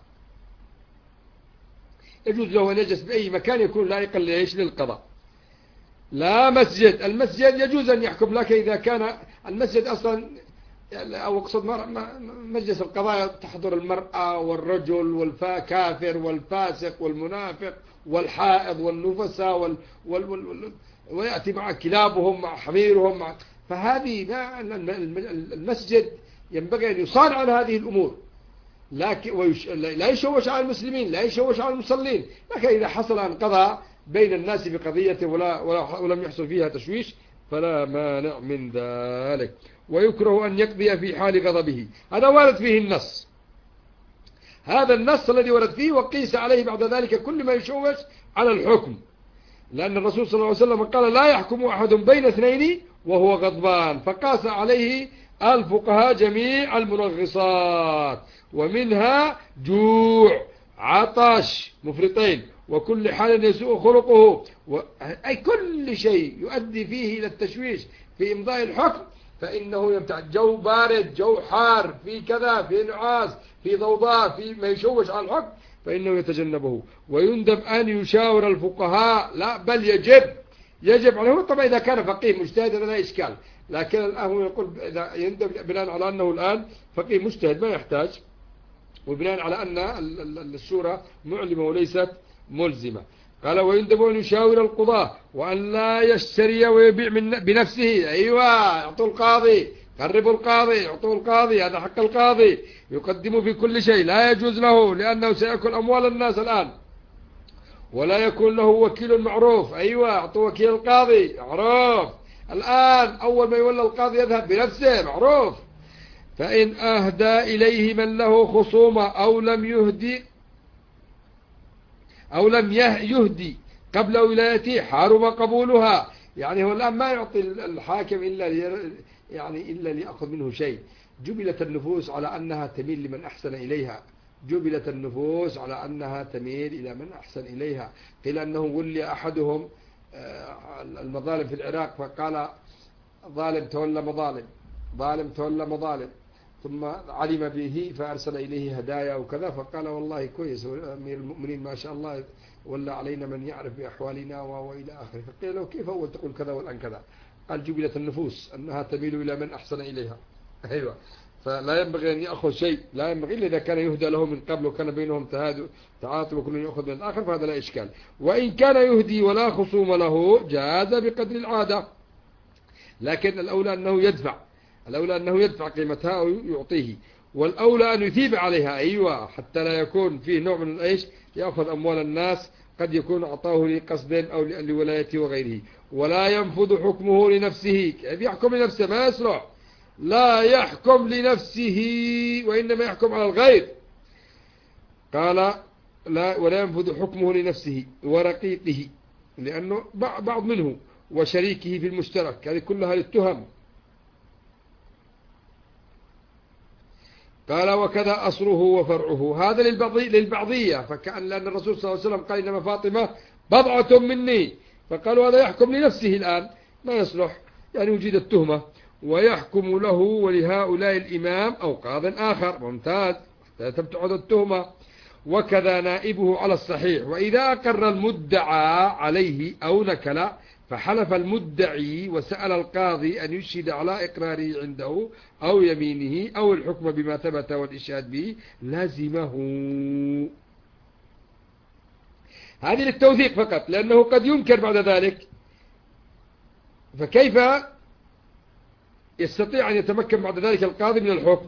يجوز له أن يجلس بأي مكان يكون لائقا للقضاء. لا مسجد، المسجد يجوز أن يحكم، لكن إذا كان المسجد أصلا أو أقصد مجلس القضاء تحضر المرأة والرجل والكافر والفاسق والمنافق والحائض والنفساء ويأتي مع كلابهم مع حميرهم فهذه المسجد ينبغي أن يصان على هذه الأمور، لكن لا يشوش على المسلمين، لا يشوش على المصلين. لكن إذا حصل أن قضى بين الناس بقضية ولم يحصل فيها تشويش فلا مانع من ذلك. ويكره أن يقضي في حال غضبه، هذا وارد فيه النص، هذا النص الذي ورد فيه، وقيس عليه بعد ذلك كل ما يشوش على الحكم، لأن الرسول صلى الله عليه وسلم قال لا يحكم أحد بين اثنين وهو غضبان، فقاس عليه الفقهاء جميع المنغصات، ومنها جوع عطش مفرطين وكل حال يسوء خلقه أي كل شيء يؤدي فيه إلى التشويش في إمضاء الحكم فإنه يمتع. جو بارد، جو حار، في كذا، في نعاس، في ضوضاء، في ما يشوش على الحكم فإنه يتجنبه. ويندب أن يشاور الفقهاء، لا بل يجب عليه. طبعا إذا كان فقيه مجتهد لا إشكال، لكن الآن هو يقول يندب بناء على أنه الآن فقيه مجتهد ما يحتاج، وبناء على أن الشورى معلمة وليست ملزمة. قال ويندب أن يشاور القضاة وأن لا يشتري ويبيع بنفسه. أيوة، يعطوا القاضي، قربوا القاضي، يعطوا القاضي، هذا حق القاضي، يقدموا في كل شيء، لا يجوز له لأنه سيأكل أموال الناس الآن، ولا يكون له وكيل معروف. أيوة، يعطوا وكيل القاضي معروف الآن، أول ما يولى القاضي يذهب بنفسه معروف. فإن أهدى إليه من له خصومة أو لم يهدي قبل ولايته حارم قبولها. يعني هو الآن ما يعطي الحاكم إلا ليأخذ منه شيء. جبلت النفوس على أنها تميل لمن أحسن إليها، جبلت النفوس على أنها تميل إلى من أحسن إليها. قيل أنه ولي أحدهم المظالم في العراق فقال ظالم تولى مظالم، ظالم تولى مظالم، ثم علم به فأرسل إليه هدايا وكذا، فقال والله كويس أمير المؤمنين ما شاء الله ولا علينا من يعرف بأحوالنا وإلى آخره. فقيل له كيف أول تقول كذا والآن كذا؟ قال جبلت النفوس أنها تميل إلى من أحسن إليها. أيوة، فلا ينبغي أن يأخذ شيء، لا ينبغي إلا إذا كان يهدى له من قبل وكان بينهم تعاطف وكل يأخذ من الآخر فهذا لا إشكال. وإن كان يهدي ولا خصوم له جاز بقدر العادة، لكن الأولى أنه يدفع، الأولى أنه يدفع قيمتها أو يعطيه، والأولى أن يثيب عليها. أيوة، حتى لا يكون فيه نوع من الإيش يأخذ أموال الناس، قد يكون أعطاه لقصد أو لولايته وغيره. ولا ينفذ حكمه لنفسه، كيف يحكم لنفسه؟ ما يصلح، لا يحكم لنفسه وإنما يحكم على الغير. قال لا، ولا ينفذ حكمه لنفسه ورقيقه لأنه بعض منه وشريكه في المشترك، هذه كلها للتهم. قال وكذا أصله وفرعه، هذا للبعضية، فكأن لأن الرسول صلى الله عليه وسلم قال إنما فاطمة بضعة مني، فقالوا هذا يحكم لنفسه الآن ما يصلح، يعني وجد التهمة. ويحكم له ولهؤلاء الإمام أو قاض آخر، ممتاز، حتى تبتعد التهمة. وكذا نائبه على الصحيح. وإذا أقر المدعى عليه أو نكل فحلف المدعي وسأل القاضي أن يشهد على إقراره عنده أو يمينه أو الحكم بما ثبت والإشهاد به لازمه. هذه للتوثيق فقط، لأنه قد ينكر بعد ذلك، فكيف يستطيع أن يتمكن بعد ذلك القاضي من الحكم.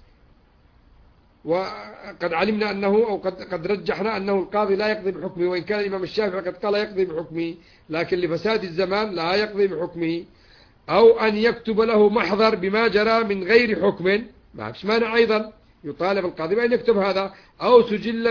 وقد علمنا أنه أو قد رجحنا أنه القاضي لا يقضي بحكمه، وإن كان الإمام الشافعي قد قال يقضي بحكمه، لكن لفساد الزمان لا يقضي بحكمه. أو أن يكتب له محضر بما جرى من غير حكم، ما فيش مانع أيضا يطالب القاضي بأن يكتب هذا. أو سجلا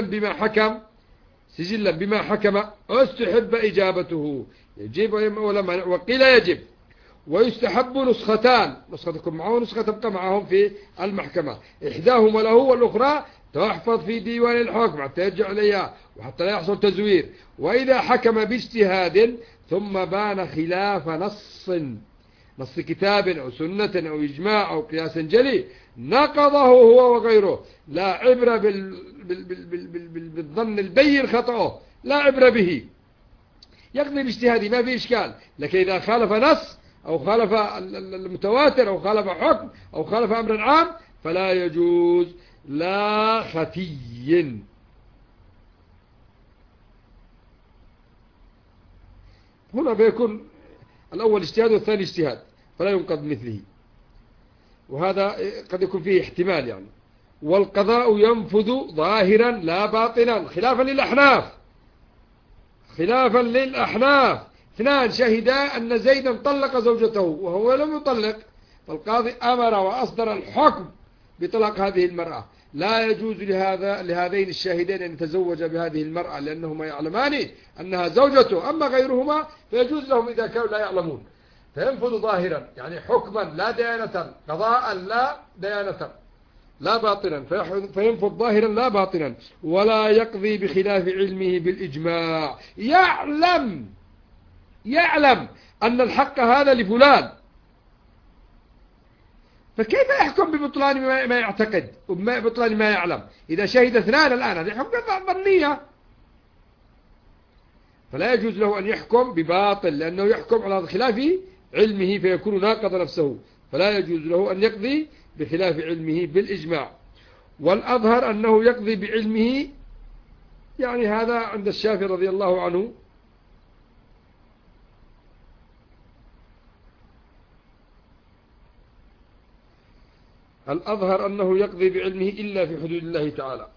بما حكم استحب إجابته، يجب ولا مانع، وقيل يجب. ويستحب نسختان، نسخة تكون معه ونسخة تبقى معهم في المحكمة، إحداهما له والأخرى تحفظ في ديوان الحكم حتى يرجع إليها وحتى لا يحصل تزوير. وإذا حكم باجتهاد ثم بان خلاف نص كتاب أو سنة أو إجماع أو قياس جلي نقضه هو وغيره. لا عبرة بالظن البين خطأه، لا عبرة به، يقضي باجتهاده ما في إشكال. لكن إذا خالف نص أو خالف المتواتر أو خالف حكم أو خالف أمر عام فلا يجوز، لا خفي. هنا بيكون الأول اجتهاد والثاني اجتهاد فلا ينقض مثله، وهذا قد يكون فيه احتمال يعني. والقضاء ينفذ ظاهرا لا باطنا، خلافا للأحناف. اثنان شهدا أن زيدا طلق زوجته وهو لم يطلق، فالقاضي أمر وأصدر الحكم بطلاق هذه المرأة. لا يجوز لهذين الشاهدين أن يتزوج بهذه المرأة لأنهما يعلمان أنها زوجته، أما غيرهما فيجوز لهم إذا كانوا لا يعلمون. فينفذ ظاهرا يعني حكما لا ديانة، قضاء لا ديانة، لا باطنا، فينفذ ظاهرا لا باطنا. ولا يقضي بخلاف علمه بالإجماع، يعلم أن الحق هذا لفلان، فكيف يحكم ببطلان ما يعتقد وببطلان ما يعلم؟ إذا شهد اثنان الآن هذه حكم ظنية، فلا يجوز له أن يحكم بباطل لأنه يحكم على خلاف علمه فيكون ناقض نفسه، فلا يجوز له أن يقضي بخلاف علمه بالإجماع. والأظهر أنه يقضي بعلمه، يعني هذا عند الشافعي رضي الله عنه. الأظهر أنه يقضي بعلمه إلا في حدود الله تعالى.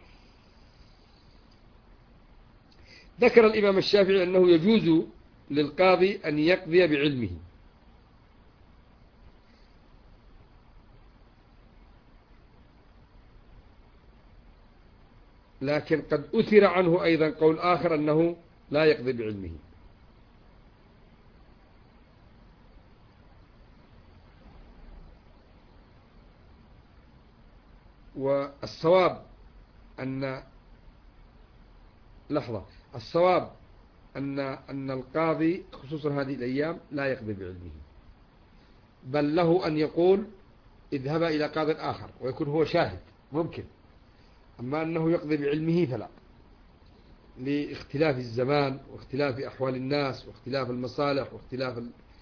ذكر الإمام الشافعي أنه يجوز للقاضي أن يقضي بعلمه، لكن قد أثر عنه أيضا قول آخر أنه لا يقضي بعلمه. والصواب الصواب أن القاضي خصوصا هذه الأيام لا يقضي بعلمه، بل له أن يقول اذهب إلى قاضي آخر ويكون هو شاهد ممكن، أما أنه يقضي بعلمه فلا، لاختلاف الزمان واختلاف أحوال الناس واختلاف المصالح واختلاف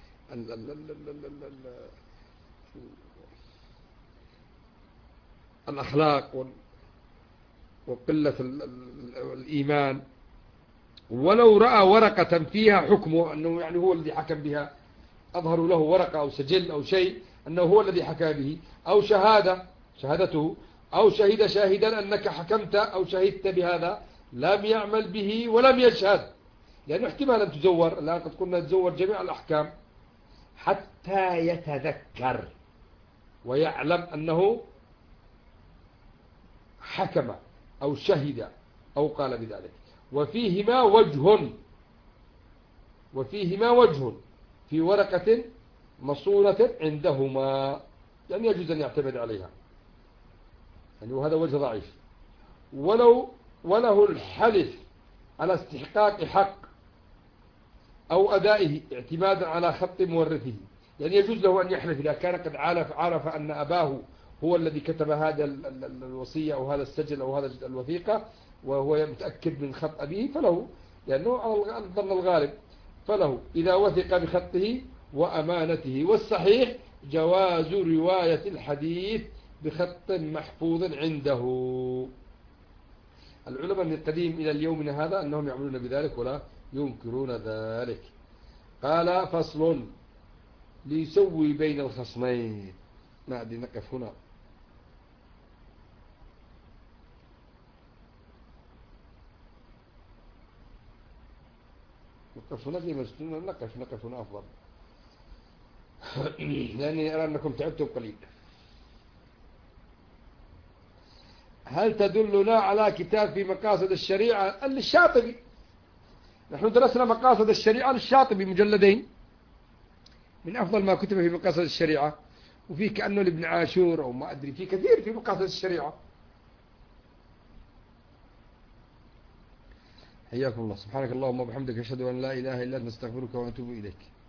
الأخلاق وقلة الإيمان. ولو رأى ورقة فيها حكمه أنه يعني هو الذي حكم بها، أظهروا له ورقة أو سجل أو شيء أنه هو الذي حكى به، أو شهادته، أو شهد شاهدا أنك حكمت أو شهدت بهذا، لم يعمل به ولم يشهد، لأنه احتمال أن تزور، الآن قد قلنا تزور جميع الأحكام حتى يتذكر ويعلم أنه حكم أو شهد أو قال بذلك. وفيهما وجه في ورقة مصونة عندهما، يعني يجوز أن يعتمد عليها، يعني وهذا وجه ضعيف. وله الحلف على استحقاق حق أو أدائه اعتمادا على خط مورثه، يعني يجوز له أن يحلف إذا كان قد عرف أن أباه هو الذي كتب هذا الوصية أو هذا السجل أو هذا الوثيقة وهو متأكد من خط أبيه، فله، لأنه على الظن الغالب، فله إذا وثق بخطه وأمانته. والصحيح جواز رواية الحديث بخط محفوظ عنده. العلماء من القديم إلى اليومنا هذا أنهم يعملون بذلك ولا ينكرون ذلك. قال: فصل: ليسوي بين الخصمين. نأتي نقف هنا. نقف هنا في مسجدنا، نقف هنا أفضل لأني أرى أنكم تعبتم قليل. هل تدلنا على كتاب في مقاصد الشريعة للشاطبي؟ نحن درسنا مقاصد الشريعة للشاطبي مجلدين، من أفضل ما كتب في مقاصد الشريعة، وفي كأنه لابن عاشور أو ما أدري، في كثير في مقاصد الشريعة. حياكم الله. سبحانك اللهم وبحمدك، أشهد أن لا إله إلا أنت، نستغفرك ونتوب إليك.